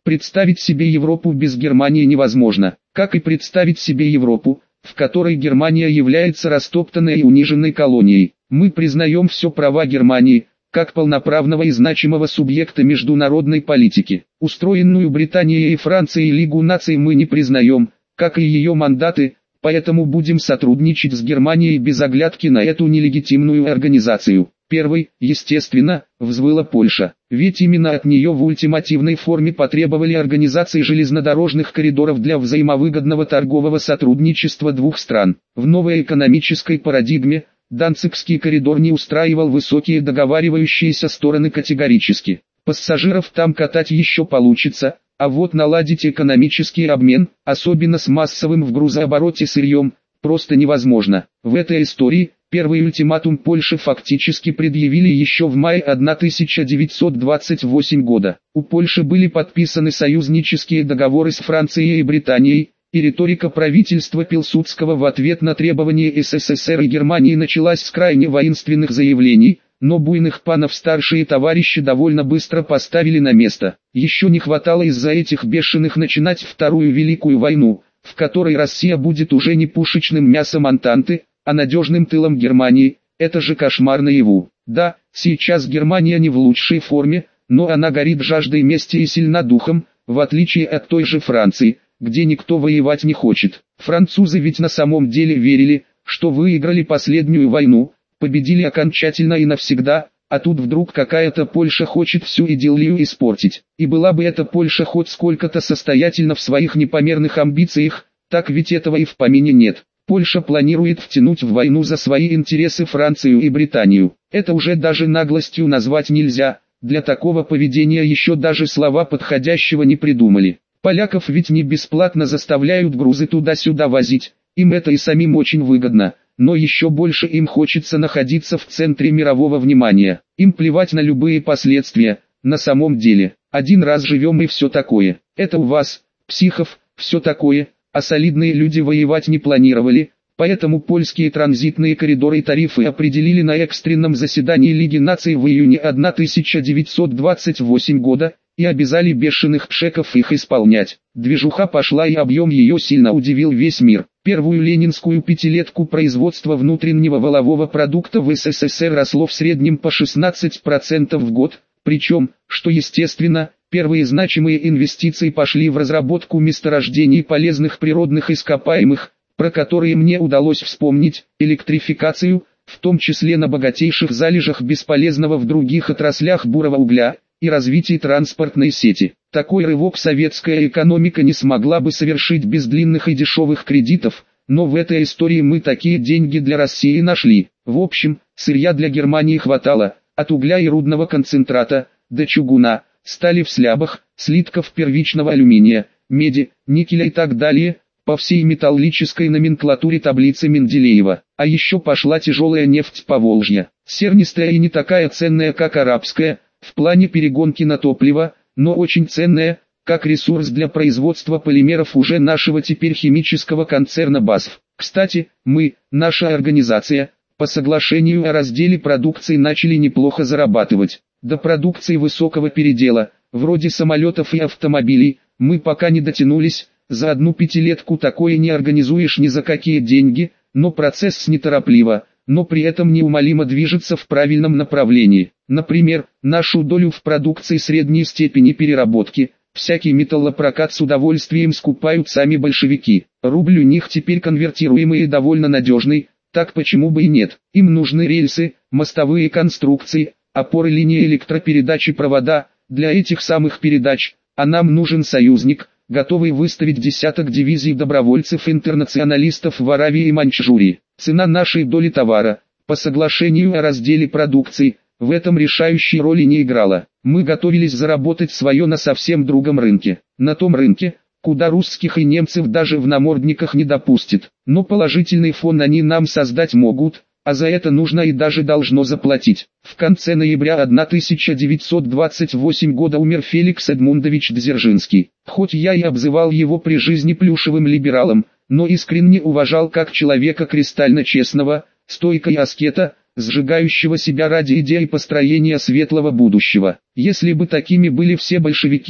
Представить себе Европу без Германии невозможно, как и представить себе Европу, в которой Германия является растоптанной и униженной колонией. Мы признаем все права Германии, как полноправного и значимого субъекта международной политики. Устроенную Британией и Францией Лигу наций мы не признаем, как и ее мандаты, поэтому будем сотрудничать с Германией без оглядки на эту нелегитимную организацию. Первой, естественно, взвыла Польша, ведь именно от нее в ультимативной форме потребовали организации железнодорожных коридоров для взаимовыгодного торгового сотрудничества двух стран. В новой экономической парадигме Данцигский коридор не устраивал высокие договаривающиеся стороны категорически. Пассажиров там катать еще получится, а вот наладить экономический обмен, особенно с массовым в грузообороте сырьем, просто невозможно. В этой истории первый ультиматум Польши фактически предъявили еще в мае тысяча девятьсот двадцать восьмого года. У Польши были подписаны союзнические договоры с Францией и Британией, и риторика правительства Пилсудского в ответ на требования СССР и Германии началась с крайне воинственных заявлений, но буйных панов старшие товарищи довольно быстро поставили на место. Еще не хватало из-за этих бешеных начинать Вторую Великую войну, в которой Россия будет уже не пушечным мясом Антанты, а надежным тылом Германии. Это же кошмар наяву. Да, сейчас Германия не в лучшей форме, но она горит жаждой мести и сильна духом, в отличие от той же Франции, где никто воевать не хочет. Французы ведь на самом деле верили, что выиграли последнюю войну, победили окончательно и навсегда, а тут вдруг какая-то Польша хочет всю идиллию испортить. И была бы эта Польша хоть сколько-то состоятельна в своих непомерных амбициях, так ведь этого и в помине нет. Польша планирует втянуть в войну за свои интересы Францию и Британию. Это уже даже наглостью назвать нельзя, для такого поведения еще даже слова подходящего не придумали. Поляков ведь не бесплатно заставляют грузы туда-сюда возить, им это и самим очень выгодно, но еще больше им хочется находиться в центре мирового внимания. Им плевать на любые последствия, на самом деле. Один раз живем и все такое. Это у вас, психов, все такое, а солидные люди воевать не планировали, поэтому польские транзитные коридоры и тарифы определили на экстренном заседании Лиги наций в июне тысяча девятьсот двадцать восьмого года, и обязали бешеных пшеков их исполнять. Движуха пошла, и объем ее сильно удивил весь мир. Первую ленинскую пятилетку производства внутреннего валового продукта в СССР росло в среднем по шестнадцать процентов в год, причем, что естественно, первые значимые инвестиции пошли в разработку месторождений полезных природных ископаемых, про которые мне удалось вспомнить, электрификацию, в том числе на богатейших залежах бесполезного в других отраслях бурого угля, и развитие транспортной сети. Такой рывок советская экономика не смогла бы совершить без длинных и дешевых кредитов, но в этой истории мы такие деньги для России нашли. В общем, сырья для Германии хватало, от угля и рудного концентрата, до чугуна, стали в слябах, слитков первичного алюминия, меди, никеля и так далее, по всей металлической номенклатуре таблицы Менделеева. А еще пошла тяжелая нефть Поволжья, сернистая и не такая ценная, как арабская, в плане перегонки на топливо, но очень ценная, как ресурс для производства полимеров уже нашего теперь химического концерна БАСФ. Кстати, мы, наша организация, по соглашению о разделе продукции начали неплохо зарабатывать. До продукции высокого передела, вроде самолетов и автомобилей, мы пока не дотянулись, за одну пятилетку такое не организуешь ни за какие деньги, но процесс неторопливо, но при этом неумолимо движется в правильном направлении. Например, нашу долю в продукции средней степени переработки, всякий металлопрокат с удовольствием скупают сами большевики. Рубль у них теперь конвертируемый и довольно надежный, так почему бы и нет. Им нужны рельсы, мостовые конструкции, опоры линии электропередачи, провода, для этих самых передач, а нам нужен союзник, готовый выставить десяток дивизий добровольцев-интернационалистов в Аравии и Маньчжурии. Цена нашей доли товара, по соглашению о разделе продукции, в этом решающей роли не играла. Мы готовились заработать свое на совсем другом рынке. На том рынке, куда русских и немцев даже в намордниках не допустят. Но положительный фон они нам создать могут, а за это нужно и даже должно заплатить. В конце ноября тысяча девятьсот двадцать восьмого года умер Феликс Эдмундович Дзержинский. Хоть я и обзывал его при жизни плюшевым либералом, но искренне уважал как человека кристально честного, стойкого аскета, сжигающего себя ради идеи построения светлого будущего. Если бы такими были все большевики,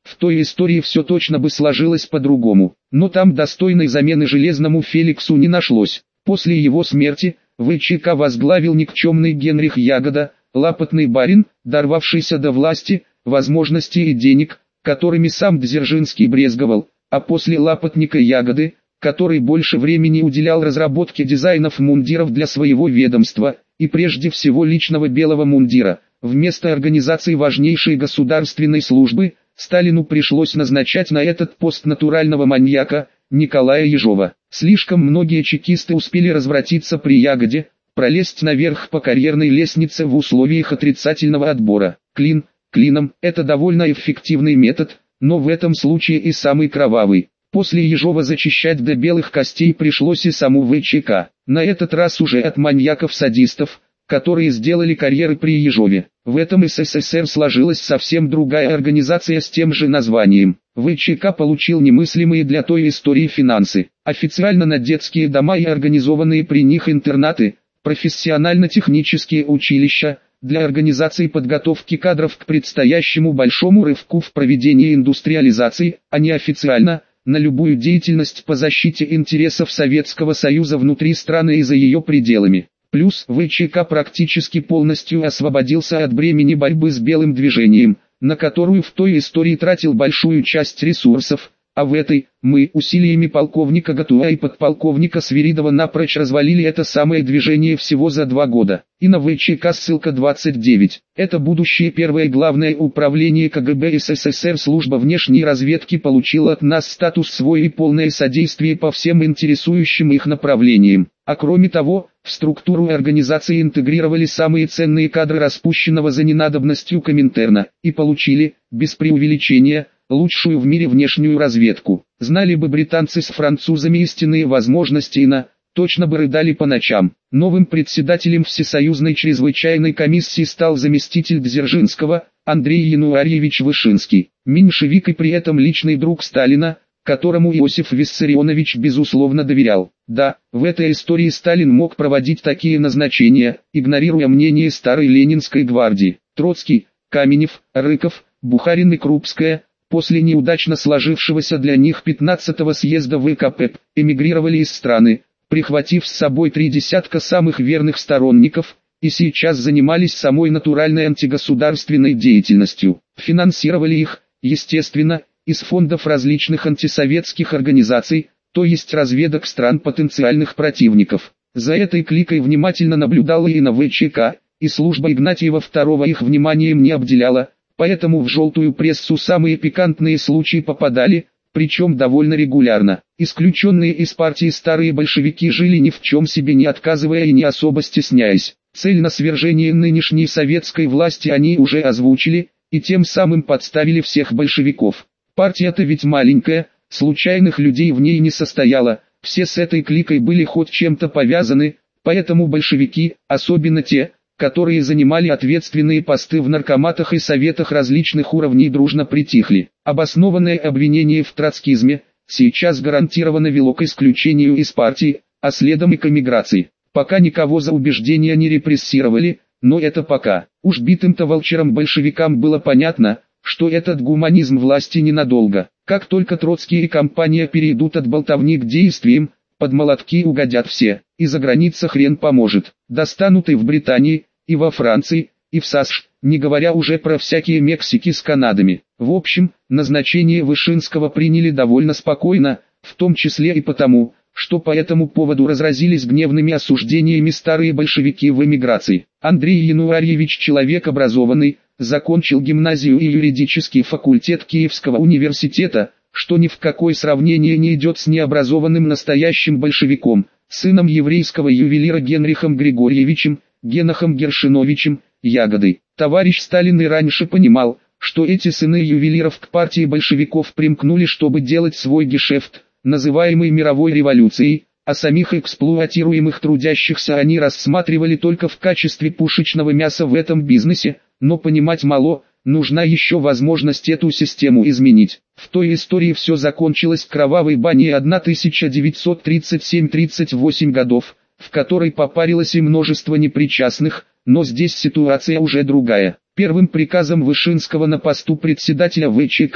в той истории все точно бы сложилось по-другому. Но там достойной замены Железному Феликсу не нашлось. После его смерти ВЧК возглавил никчемный Генрих Ягода, лапотный барин, дорвавшийся до власти, возможностей и денег, которыми сам Дзержинский брезговал, а после лапотника Ягоды, который больше времени уделял разработке дизайнов мундиров для своего ведомства, и прежде всего личного белого мундира, вместо организации важнейшей государственной службы, Сталину пришлось назначать на этот пост натурального маньяка, Николая Ежова. Слишком многие чекисты успели развратиться при Ягоде, пролезть наверх по карьерной лестнице в условиях отрицательного отбора. Клин, клином – это довольно эффективный метод, но в этом случае и самый кровавый. После Ежова зачищать до белых костей пришлось и саму ВЧК. На этот раз уже от маньяков-садистов, которые сделали карьеры при Ежове. В этом СССР сложилась совсем другая организация с тем же названием. ВЧК получил немыслимые для той истории финансы. Официально на детские дома и организованные при них интернаты, профессионально-технические училища, для организации подготовки кадров к предстоящему большому рывку в проведении индустриализации, а не официально, на любую деятельность по защите интересов Советского Союза внутри страны и за ее пределами. Плюс ВЧК практически полностью освободился от бремени борьбы с белым движением, на которую в той истории тратил большую часть ресурсов, а в этой, мы усилиями полковника Гатуа и подполковника Свиридова напрочь развалили это самое движение всего за два года. И на ВЧК ссылка двадцать девять. Это будущее первое главное управление КГБ СССР. Служба внешней разведки получила от нас статус свой и полное содействие по всем интересующим их направлениям. А кроме того, в структуру организации интегрировали самые ценные кадры распущенного за ненадобностью Коминтерна, и получили, без преувеличения, лучшую в мире внешнюю разведку. Знали бы британцы с французами истинные возможности ИНА, точно бы рыдали по ночам. Новым председателем Всесоюзной чрезвычайной комиссии стал заместитель Дзержинского, Андрей Януарьевич Вышинский, меньшевик и при этом личный друг Сталина, которому Иосиф Виссарионович безусловно доверял. Да, в этой истории Сталин мог проводить такие назначения, игнорируя мнение старой Ленинской гвардии. Троцкий, Каменев, Рыков, Бухарин и Крупская, после неудачно сложившегося для них пятнадцатого съезда ВКП, эмигрировали из страны, прихватив с собой три десятка самых верных сторонников, и сейчас занимались самой натуральной антигосударственной деятельностью. Финансировали их, естественно, из фондов различных антисоветских организаций, то есть разведок стран потенциальных противников. За этой кликой внимательно наблюдала и на ВЧК, и служба Игнатьева второго их вниманием не обделяла, поэтому в желтую прессу самые пикантные случаи попадали, причем довольно регулярно. Исключенные из партии старые большевики жили ни в чем себе не отказывая и не особо стесняясь. Цель на свержение нынешней советской власти они уже озвучили, и тем самым подставили всех большевиков. Партия-то ведь маленькая, случайных людей в ней не состояло, все с этой кликой были хоть чем-то повязаны, поэтому большевики, особенно те, которые занимали ответственные посты в наркоматах и советах различных уровней, дружно притихли. Обоснованное обвинение в троцкизме сейчас гарантированно вело к исключению из партии, а следом и к эмиграции. Пока никого за убеждения не репрессировали, но это пока. Уж битым-то волчерам большевикам было понятно, что этот гуманизм власти ненадолго. Как только Троцкий и компания перейдут от болтовни к действиям, под молотки угодят все, и за граница хрен поможет. Достанут и в Британии, и во Франции, и в САСШ, не говоря уже про всякие Мексики с Канадами. В общем, назначение Вышинского приняли довольно спокойно, в том числе и потому, что по этому поводу разразились гневными осуждениями старые большевики в эмиграции. Андрей Януарьевич человек образованный, закончил гимназию и юридический факультет Киевского университета, что ни в какое сравнение не идет с необразованным настоящим большевиком, сыном еврейского ювелира Генрихом Григорьевичем, Генохом Гершиновичем, Ягодой. Товарищ Сталин и раньше понимал, что эти сыны ювелиров к партии большевиков примкнули, чтобы делать свой гешефт, называемый мировой революцией, а самих эксплуатируемых трудящихся они рассматривали только в качестве пушечного мяса в этом бизнесе, но понимать мало, нужна еще возможность эту систему изменить. В той истории все закончилось кровавой баней тысяча девятьсот тридцать семь тридцать восемь годов, в которой попарилось и множество непричастных, но здесь ситуация уже другая. Первым приказом Вышинского на посту председателя ВЧК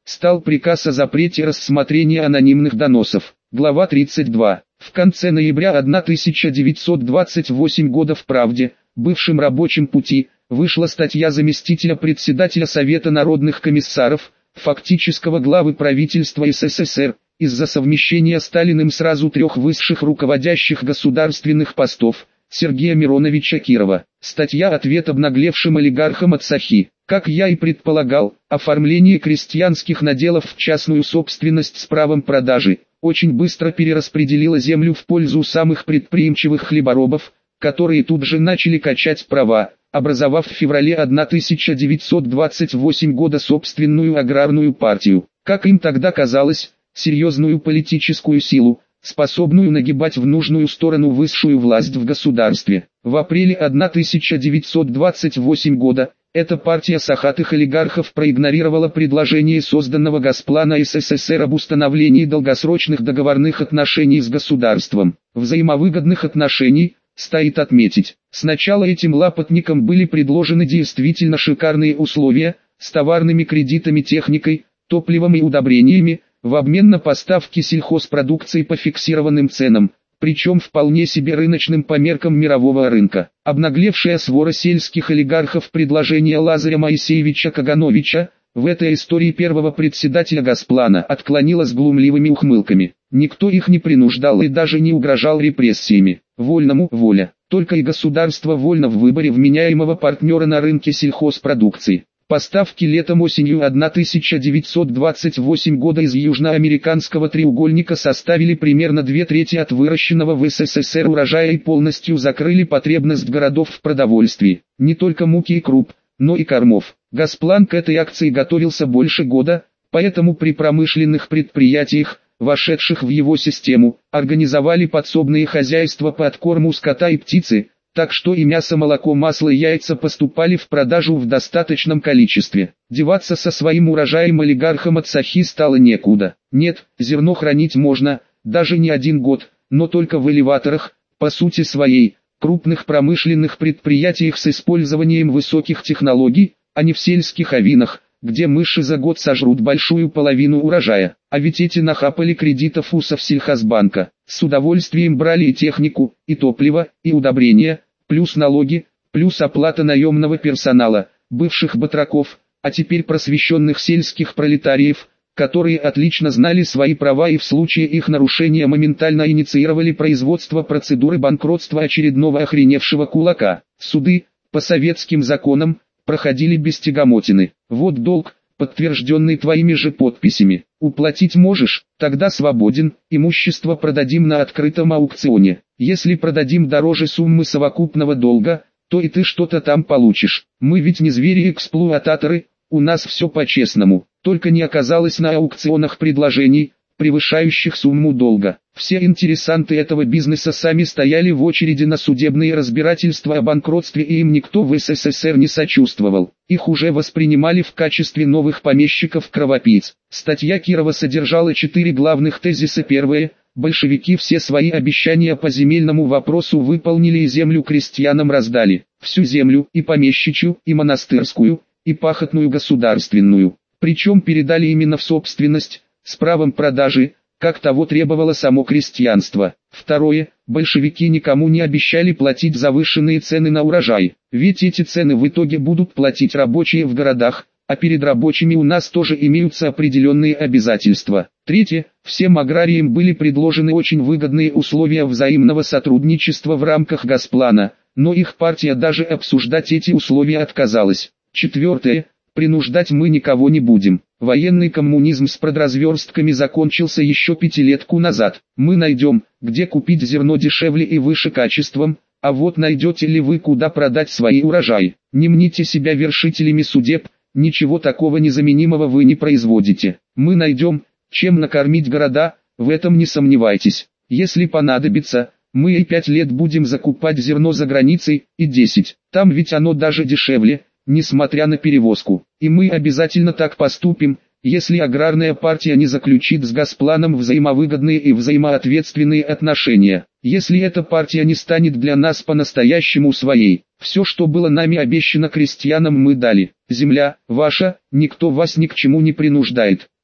стал приказ о запрете рассмотрения анонимных доносов. Глава тридцать два. В конце ноября тысяча девятьсот двадцать восьмого года в «Правде», бывшем рабочем пути, вышла статья заместителя председателя Совета народных комиссаров, фактического главы правительства СССР, из-за совмещения Сталиным сразу трех высших руководящих государственных постов, Сергея Мироновича Кирова. Статья «Ответ обнаглевшим олигархам от Сахи». Как я и предполагал, оформление крестьянских наделов в частную собственность с правом продажи очень быстро перераспределило землю в пользу самых предприимчивых хлеборобов, которые тут же начали качать права, образовав в феврале тысяча девятьсот двадцать восьмого года собственную аграрную партию, как им тогда казалось, серьезную политическую силу, способную нагибать в нужную сторону высшую власть в государстве. В апреле тысяча девятьсот двадцать восьмого года эта партия сахатых олигархов проигнорировала предложение созданного Госплана СССР об установлении долгосрочных договорных отношений с государством. Взаимовыгодных отношений, стоит отметить. Сначала этим лапотникам были предложены действительно шикарные условия, с товарными кредитами, техникой, топливом и удобрениями, в обмен на поставки сельхозпродукции по фиксированным ценам, причем вполне себе рыночным по меркам мирового рынка. Обнаглевшая свора сельских олигархов предложение Лазаря Моисеевича Кагановича, в этой истории первого председателя Госплана, отклонила с глумливыми ухмылками. Никто их не принуждал и даже не угрожал репрессиями. Вольному воля. Только и государство вольно в выборе вменяемого партнера на рынке сельхозпродукции. Поставки летом-осенью тысяча девятьсот двадцать восьмого года из южноамериканского треугольника составили примерно две трети от выращенного в СССР урожая и полностью закрыли потребность городов в продовольствии. Не только муки и круп, но и кормов. Госплан к этой акции готовился больше года, поэтому при промышленных предприятиях, вошедших в его систему, организовали подсобные хозяйства по откорму скота и птицы, так что и мясо, молоко, масло и яйца поступали в продажу в достаточном количестве. Деваться со своим урожаем олигархам от Сахи стало некуда. Нет, зерно хранить можно, даже не один год, но только в элеваторах, по сути своей, крупных промышленных предприятиях с использованием высоких технологий, а не в сельских авинах, где мыши за год сожрут большую половину урожая. А ведь эти нахапали кредитов у Совсельхозбанка, с удовольствием брали и технику, и топливо, и удобрения, плюс налоги, плюс оплата наемного персонала, бывших батраков, а теперь просвещенных сельских пролетариев, которые отлично знали свои права и в случае их нарушения моментально инициировали производство процедуры банкротства очередного охреневшего кулака. Суды, по советским законам, проходили без тягомотины. Вот долг, подтвержденный твоими же подписями. Уплатить можешь, тогда свободен, имущество продадим на открытом аукционе. Если продадим дороже суммы совокупного долга, то и ты что-то там получишь. Мы ведь не звери-эксплуататоры, у нас все по-честному. Только не оказалось на аукционах предложений, превышающих сумму долга. Все интересанты этого бизнеса сами стояли в очереди на судебные разбирательства о банкротстве, и им никто в СССР не сочувствовал. Их уже воспринимали в качестве новых помещиков-кровопийц. Статья Кирова содержала четыре главных тезиса. Первое. Большевики все свои обещания по земельному вопросу выполнили и землю крестьянам раздали. Всю землю, и помещичью, и монастырскую, и пахотную государственную. Причем передали именно в собственность, с правом продажи, как того требовало само крестьянство. Второе, большевики никому не обещали платить завышенные цены на урожай, ведь эти цены в итоге будут платить рабочие в городах, а перед рабочими у нас тоже имеются определенные обязательства. Третье, всем аграриям были предложены очень выгодные условия взаимного сотрудничества в рамках Госплана, но их партия даже обсуждать эти условия отказалась. Четвертое, принуждать мы никого не будем. Военный коммунизм с продразверстками закончился еще пятилетку назад. Мы найдем, где купить зерно дешевле и выше качеством, а вот найдете ли вы, куда продать свои урожаи. Не мните себя вершителями судеб, ничего такого незаменимого вы не производите. Мы найдем, чем накормить города, в этом не сомневайтесь. Если понадобится, мы и пять лет будем закупать зерно за границей, и десять. Там ведь оно даже дешевле, несмотря на перевозку. И мы обязательно так поступим, если аграрная партия не заключит с Госпланом взаимовыгодные и взаимоответственные отношения. Если эта партия не станет для нас по-настоящему своей. Все, что было нами обещано крестьянам, мы дали. Земля ваша, никто вас ни к чему не принуждает.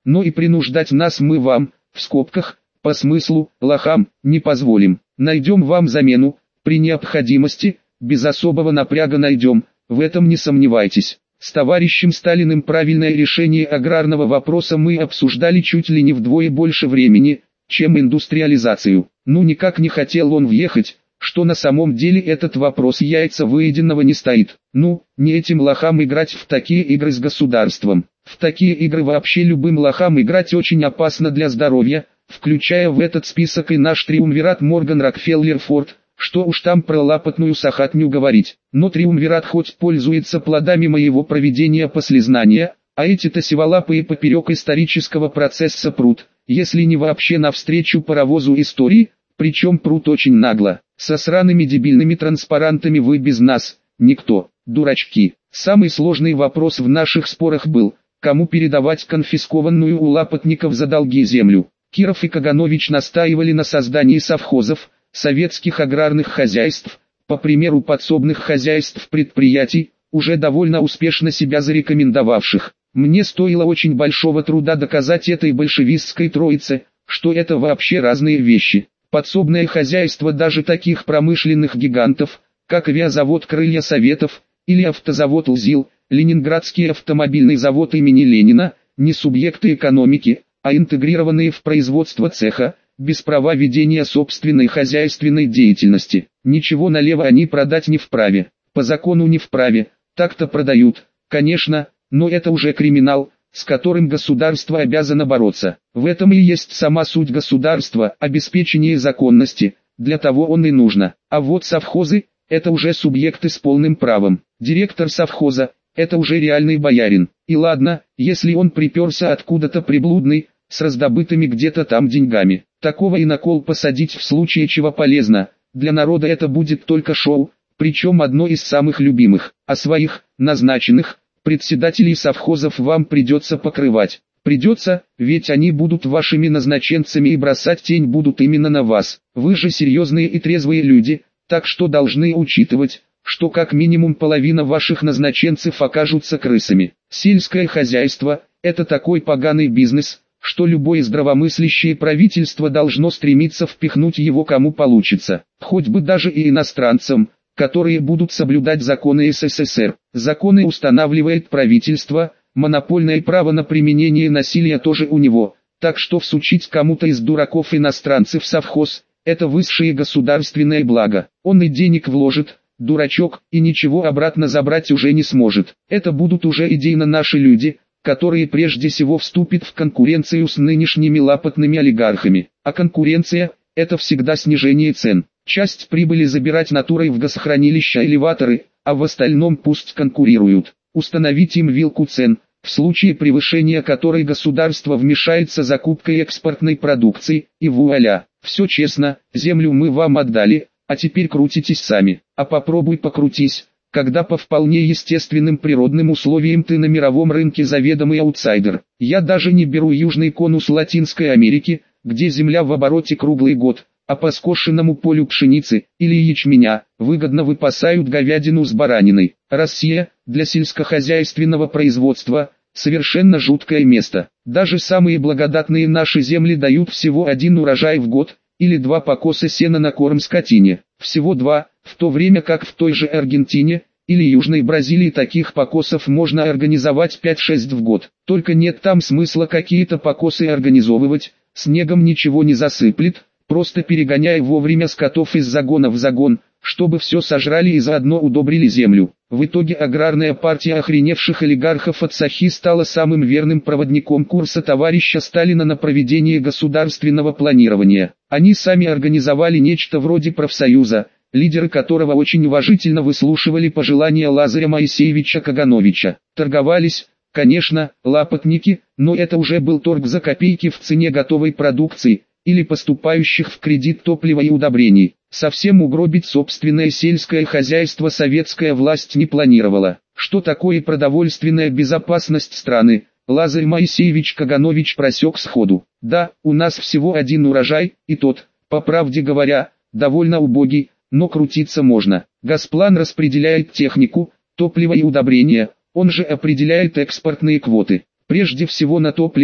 но и принуждать нас мы вам, в скобках, по смыслу, лохам, не позволим. Найдем вам замену, при необходимости, без особого напряга найдем, в этом не сомневайтесь. С товарищем Сталиным правильное решение аграрного вопроса мы обсуждали чуть ли не вдвое больше времени, чем индустриализацию. Ну никак не хотел он въехать, что на самом деле этот вопрос яйца выеденного не стоит. Ну, не этим лохам играть в такие игры с государством. В такие игры вообще любым лохам играть очень опасно для здоровья, включая в этот список и наш триумвират Морган Рокфеллер Форд. Что уж там про лапотную сахатню говорить, но триумвират хоть пользуется плодами моего проведения послезнания, а эти-то сиволапые поперек исторического процесса прут, если не вообще навстречу паровозу истории, причем прут очень нагло. Со сраными дебильными транспарантами вы без нас, никто, дурачки. Самый сложный вопрос в наших спорах был, кому передавать конфискованную у лапотников за долги землю. Киров и Каганович настаивали на создании совхозов, советских аграрных хозяйств, по примеру подсобных хозяйств предприятий, уже довольно успешно себя зарекомендовавших. Мне стоило очень большого труда доказать этой большевистской троице, что это вообще разные вещи. Подсобное хозяйство даже таких промышленных гигантов, как авиазавод «Крылья Советов» или автозавод «ЛЗИЛ», Ленинградский автомобильный завод имени Ленина, не субъекты экономики, а интегрированные в производство цеха, без права ведения собственной хозяйственной деятельности. Ничего налево они продать не вправе, по закону не вправе, так-то продают, конечно, но это уже криминал, с которым государство обязано бороться. В этом и есть сама суть государства, обеспечение законности, для того он и нужно. А вот совхозы, это уже субъекты с полным правом. Директор совхоза, это уже реальный боярин. И ладно, если он приперся откуда-то приблудный, с раздобытыми где-то там деньгами. Такого и на кол посадить в случае чего полезно, для народа это будет только шоу, причем одно из самых любимых, а своих, назначенных, председателей совхозов вам придется покрывать. Придется, ведь они будут вашими назначенцами и бросать тень будут именно на вас. Вы же серьезные и трезвые люди, так что должны учитывать, что как минимум половина ваших назначенцев окажутся крысами. Сельское хозяйство – это такой поганый бизнес, что любое здравомыслящее правительство должно стремиться впихнуть его кому получится, хоть бы даже и иностранцам, которые будут соблюдать законы СССР. Законы устанавливает правительство, монопольное право на применение насилия тоже у него, так что всучить кому-то из дураков иностранцев совхоз – это высшее государственное благо. Он и денег вложит, дурачок, и ничего обратно забрать уже не сможет. Это будут уже идейно наши люди, которые прежде всего вступят в конкуренцию с нынешними лапотными олигархами. А конкуренция – это всегда снижение цен. Часть прибыли забирать натурой в газохранилища элеваторы, а в остальном пусть конкурируют. Установить им вилку цен, в случае превышения которой государство вмешается закупкой экспортной продукции, и вуаля. Все честно, землю мы вам отдали, а теперь крутитесь сами. А попробуй покрутись, когда по вполне естественным природным условиям ты на мировом рынке заведомый аутсайдер. Я даже не беру южный конус Латинской Америки, где земля в обороте круглый год, а по скошенному полю пшеницы или ячменя выгодно выпасают говядину с бараниной. Россия, для сельскохозяйственного производства, совершенно жуткое место. Даже самые благодатные наши земли дают всего один урожай в год, или два покоса сена на корм скотине. Всего два, в то время как в той же Аргентине или Южной Бразилии таких покосов можно организовать пять-шесть в год. Только нет там смысла какие-то покосы организовывать, снегом ничего не засыплет, просто перегоняя вовремя скотов из загона в загон, чтобы все сожрали и заодно удобрили землю. В итоге аграрная партия охреневших олигархов от Сахи стала самым верным проводником курса товарища Сталина на проведение государственного планирования. Они сами организовали нечто вроде профсоюза, лидеры которого очень уважительно выслушивали пожелания Лазаря Моисеевича Кагановича. Торговались, конечно, лапотники, но это уже был торг за копейки в цене готовой продукции, или поступающих в кредит топлива и удобрений. Совсем угробить собственное сельское хозяйство советская власть не планировала. Что такое продовольственная безопасность страны, Лазарь Моисеевич Каганович просек сходу. Да, у нас всего один урожай, и тот, по правде говоря, довольно убогий, но крутиться можно. Госплан распределяет технику, топливо и удобрения, он же определяет экспортные квоты. Прежде всего на топливо,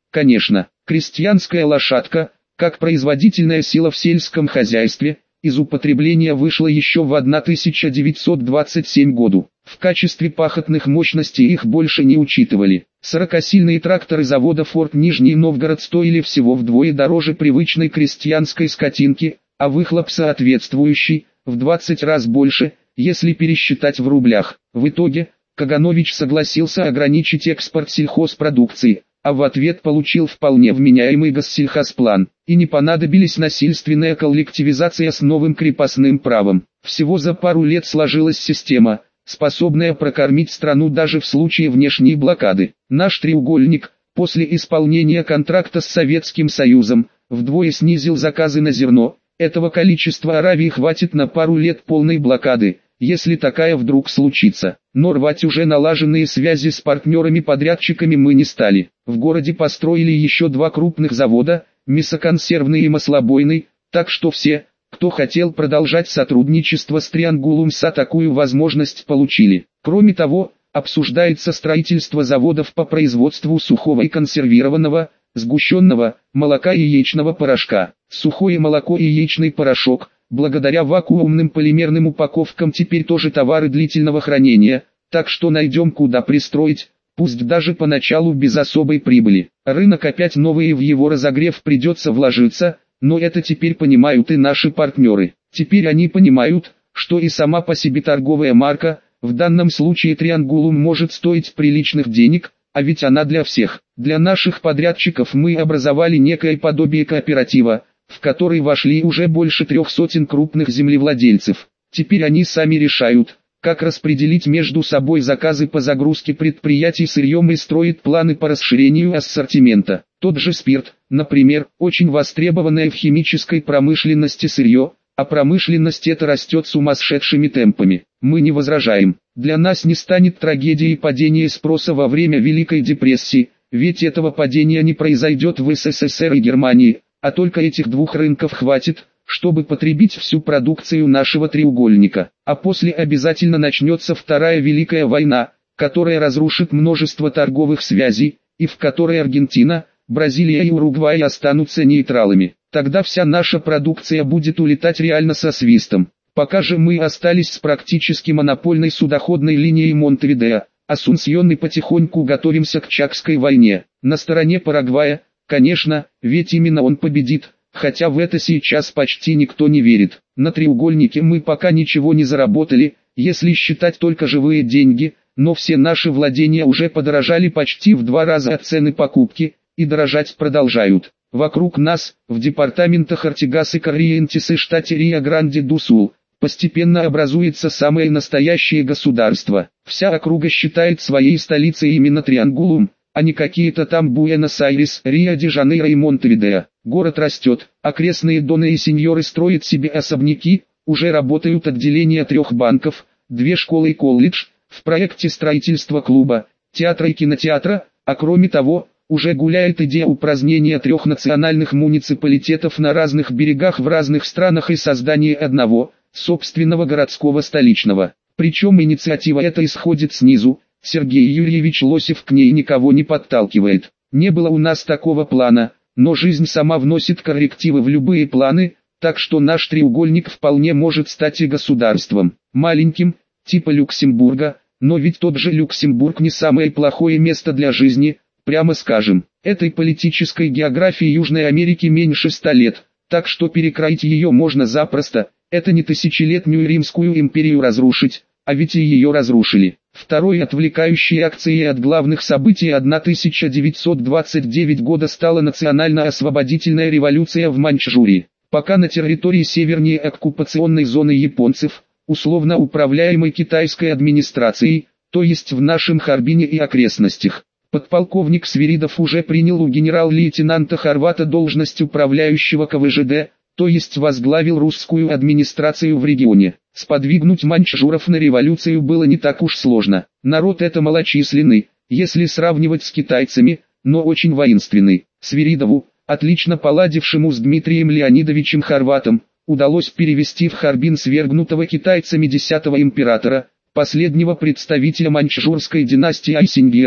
конечно, крестьянская лошадка, как производительная сила в сельском хозяйстве, из употребления вышла еще в тысяча девятьсот двадцать седьмом году. В качестве пахотных мощностей их больше не учитывали. сорокасильные тракторы завода Форд Нижний Новгород стоили всего вдвое дороже привычной крестьянской скотинки, а выхлоп соответствующий, в двадцать раз больше, если пересчитать в рублях. В итоге, Каганович согласился ограничить экспорт сельхозпродукции, а в ответ получил вполне вменяемый госсельхозплан, и не понадобились насильственная коллективизация с новым крепостным правом. Всего за пару лет сложилась система, способная прокормить страну даже в случае внешней блокады. Наш треугольник, после исполнения контракта с Советским Союзом, вдвое снизил заказы на зерно. Этого количества Аравии хватит на пару лет полной блокады, если такая вдруг случится. Но рвать уже налаженные связи с партнерами-подрядчиками мы не стали. В городе построили еще два крупных завода, мясоконсервный и маслобойный, так что все, кто хотел продолжать сотрудничество с Триангулумса, такую возможность получили. Кроме того, обсуждается строительство заводов по производству сухого и консервированного, сгущенного, молока и яичного порошка. Сухое молоко и яичный порошок, благодаря вакуумным полимерным упаковкам, теперь тоже товары длительного хранения, так что найдем куда пристроить, пусть даже поначалу без особой прибыли. Рынок опять новый, и в его разогрев придется вложиться, но это теперь понимают и наши партнеры. Теперь они понимают, что и сама по себе торговая марка, в данном случае Триангулум, может стоить приличных денег, а ведь она для всех. Для наших подрядчиков мы образовали некое подобие кооператива, в который вошли уже больше трех сотен крупных землевладельцев. Теперь они сами решают, как распределить между собой заказы по загрузке предприятий сырьем и строят планы по расширению ассортимента. Тот же спирт, например, очень востребованное в химической промышленности сырье, а промышленность эта растет сумасшедшими темпами. Мы не возражаем. Для нас не станет трагедией падения спроса во время Великой депрессии, ведь этого падения не произойдет в СССР и Германии, а только этих двух рынков хватит, чтобы потребить всю продукцию нашего треугольника. А после обязательно начнется Вторая Великая война, которая разрушит множество торговых связей, и в которой Аргентина, Бразилия и Уругвай останутся нейтралами. Тогда вся наша продукция будет улетать реально со свистом. Пока же мы остались с практически монопольной судоходной линией Монтевидео, Асунсьон, и потихоньку готовимся к Чакской войне. На стороне Парагвая, конечно, ведь именно он победит, хотя в это сейчас почти никто не верит. На треугольнике мы пока ничего не заработали, если считать только живые деньги, но все наши владения уже подорожали почти в два раза от цены покупки, и дорожать продолжают. Вокруг нас, в департаментах Артигас и Корриентес и штате Рио-Гранди-ду-Сул, постепенно образуется самое настоящее государство. Вся округа считает своей столицей именно Триангулум, а не какие-то там Буэнос-Айрес, Рио-де-Жанейро и Монтевидео. Город растет, окрестные доны и сеньоры строят себе особняки, уже работают отделения трех банков, две школы и колледж, в проекте строительства клуба, театра и кинотеатра, а кроме того, уже гуляет идея упразднения трех национальных муниципалитетов на разных берегах в разных странах и создания одного, собственного городского столичного. Причем инициатива эта исходит снизу, Сергей Юрьевич Лосев к ней никого не подталкивает. Не было у нас такого плана, но жизнь сама вносит коррективы в любые планы, так что наш треугольник вполне может стать и государством. Маленьким, типа Люксембурга, но ведь тот же Люксембург не самое плохое место для жизни, прямо скажем. Этой политической географии Южной Америки меньше ста лет, так что перекроить ее можно запросто. Это не тысячелетнюю Римскую империю разрушить, а ведь и ее разрушили. Второй отвлекающей акцией от главных событий тысяча девятьсот двадцать девятого года стала национально-освободительная революция в Маньчжурии. Пока на территории севернее оккупационной зоны японцев, условно управляемой китайской администрацией, то есть в нашем Харбине и окрестностях, подполковник Свиридов уже принял у генерал-лейтенанта Хорвата должность управляющего ка вэ жэ дэ, то есть возглавил русскую администрацию в регионе. Сподвигнуть маньчжуров на революцию было не так уж сложно. Народ это малочисленный, если сравнивать с китайцами, но очень воинственный. Свиридову, отлично поладившему с Дмитрием Леонидовичем Хорватом, удалось перевести в Харбин свергнутого китайцами десятого императора, последнего представителя маньчжурской династии Айсингира,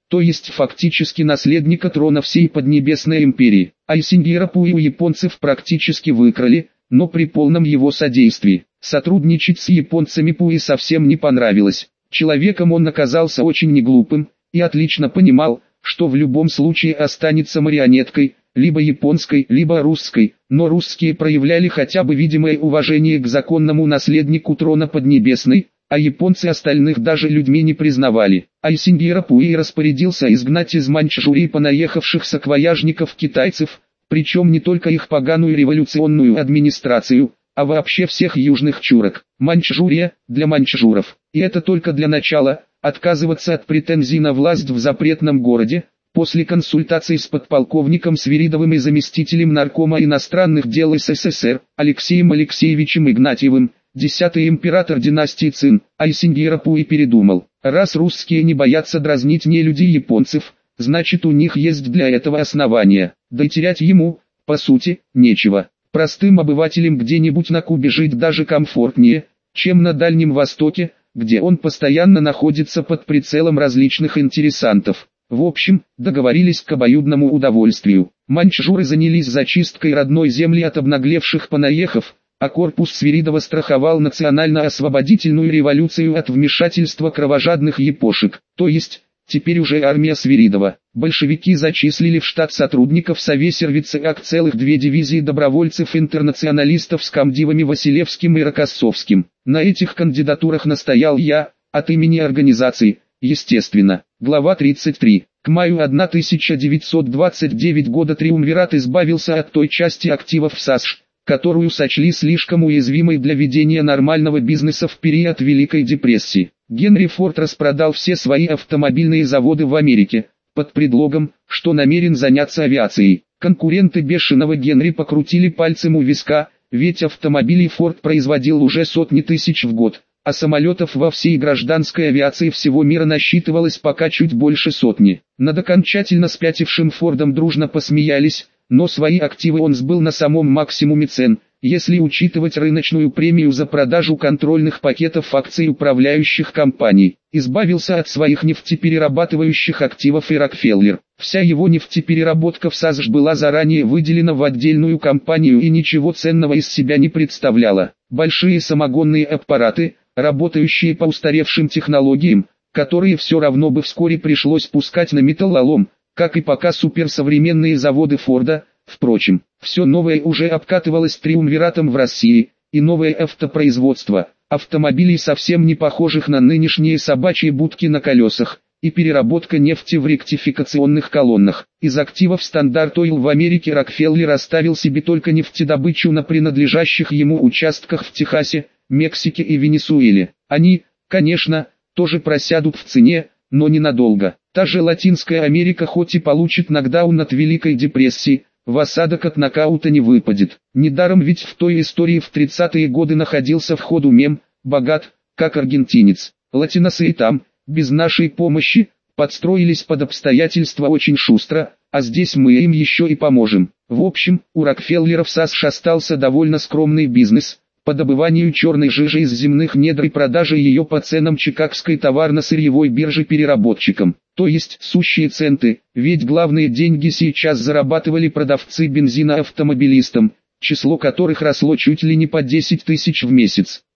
то есть фактически наследника трона всей Поднебесной империи. Айсингера Пуи у японцев практически выкрали, но при полном его содействии. Сотрудничать с японцами Пуи совсем не понравилось. Человеком он оказался очень неглупым, и отлично понимал, что в любом случае останется марионеткой, либо японской, либо русской, но русские проявляли хотя бы видимое уважение к законному наследнику трона Поднебесной, а японцы остальных даже людьми не признавали. Айсингера Пуи распорядился изгнать из Маньчжурии понаехавших саквояжников китайцев, причем не только их поганую революционную администрацию, а вообще всех южных чурок. Маньчжурия для маньчжуров. И это только для начала. Отказываться от претензий на власть в запретном городе, после консультаций с подполковником Свиридовым и заместителем наркома иностранных дел СССР, Алексеем Алексеевичем Игнатьевым, десятый император династии Цин, Айсингера Пуи передумал. Раз русские не боятся дразнить нелюдей японцев, значит у них есть для этого основания, да и терять ему, по сути, нечего. Простым обывателям где-нибудь на Кубе жить даже комфортнее, чем на Дальнем Востоке, где он постоянно находится под прицелом различных интересантов. В общем, договорились к обоюдному удовольствию. Маньчжуры занялись зачисткой родной земли от обнаглевших понаехав, а корпус Свиридова страховал национально-освободительную революцию от вмешательства кровожадных япошек, то есть, теперь уже армия Свиридова. Большевики зачислили в штат сотрудников Совесервицеак целых две дивизии добровольцев-интернационалистов с комдивами Василевским и Рокоссовским. На этих кандидатурах настоял я, от имени организации, естественно. Глава тридцать три. К маю тысяча девятьсот двадцать девятого года Триумвират избавился от той части активов САСШ, которую сочли слишком уязвимой для ведения нормального бизнеса в период Великой депрессии. Генри Форд распродал все свои автомобильные заводы в Америке, под предлогом, что намерен заняться авиацией. Конкуренты бешеного Генри покрутили пальцем у виска, ведь автомобилей Форд производил уже сотни тысяч в год, а самолетов во всей гражданской авиации всего мира насчитывалось пока чуть больше сотни. Над окончательно спятившим Фордом дружно посмеялись, но свои активы он сбыл на самом максимуме цен, если учитывать рыночную премию за продажу контрольных пакетов акций управляющих компаний. Избавился от своих нефтеперерабатывающих активов и Рокфеллер. Вся его нефтепереработка в САСШ была заранее выделена в отдельную компанию и ничего ценного из себя не представляла. Большие самогонные аппараты, работающие по устаревшим технологиям, которые все равно бы вскоре пришлось пускать на металлолом, как и пока суперсовременные заводы Форда. Впрочем, все новое уже обкатывалось Триумвиратом в России, и новое автопроизводство, автомобилей совсем не похожих на нынешние собачьи будки на колесах, и переработка нефти в ректификационных колоннах. Из активов Стандарт Ойл в Америке Рокфеллер оставил себе только нефтедобычу на принадлежащих ему участках в Техасе, Мексике и Венесуэле. Они, конечно, тоже просядут в цене, но ненадолго. Та же Латинская Америка хоть и получит нокдаун от Великой депрессии, в осадок от нокаута не выпадет. Недаром ведь в той истории в тридцатые годы находился в ходу мем «богат, как аргентинец». Латиносы и там, без нашей помощи, подстроились под обстоятельства очень шустро, а здесь мы им еще и поможем. В общем, у Рокфеллеров САСШ остался довольно скромный бизнес по добыванию черной жижи из земных недр и продаже ее по ценам Чикагской товарно-сырьевой биржи переработчикам, то есть сущие центы, ведь главные деньги сейчас зарабатывали продавцы бензина автомобилистам, число которых росло чуть ли не по десять тысяч в месяц.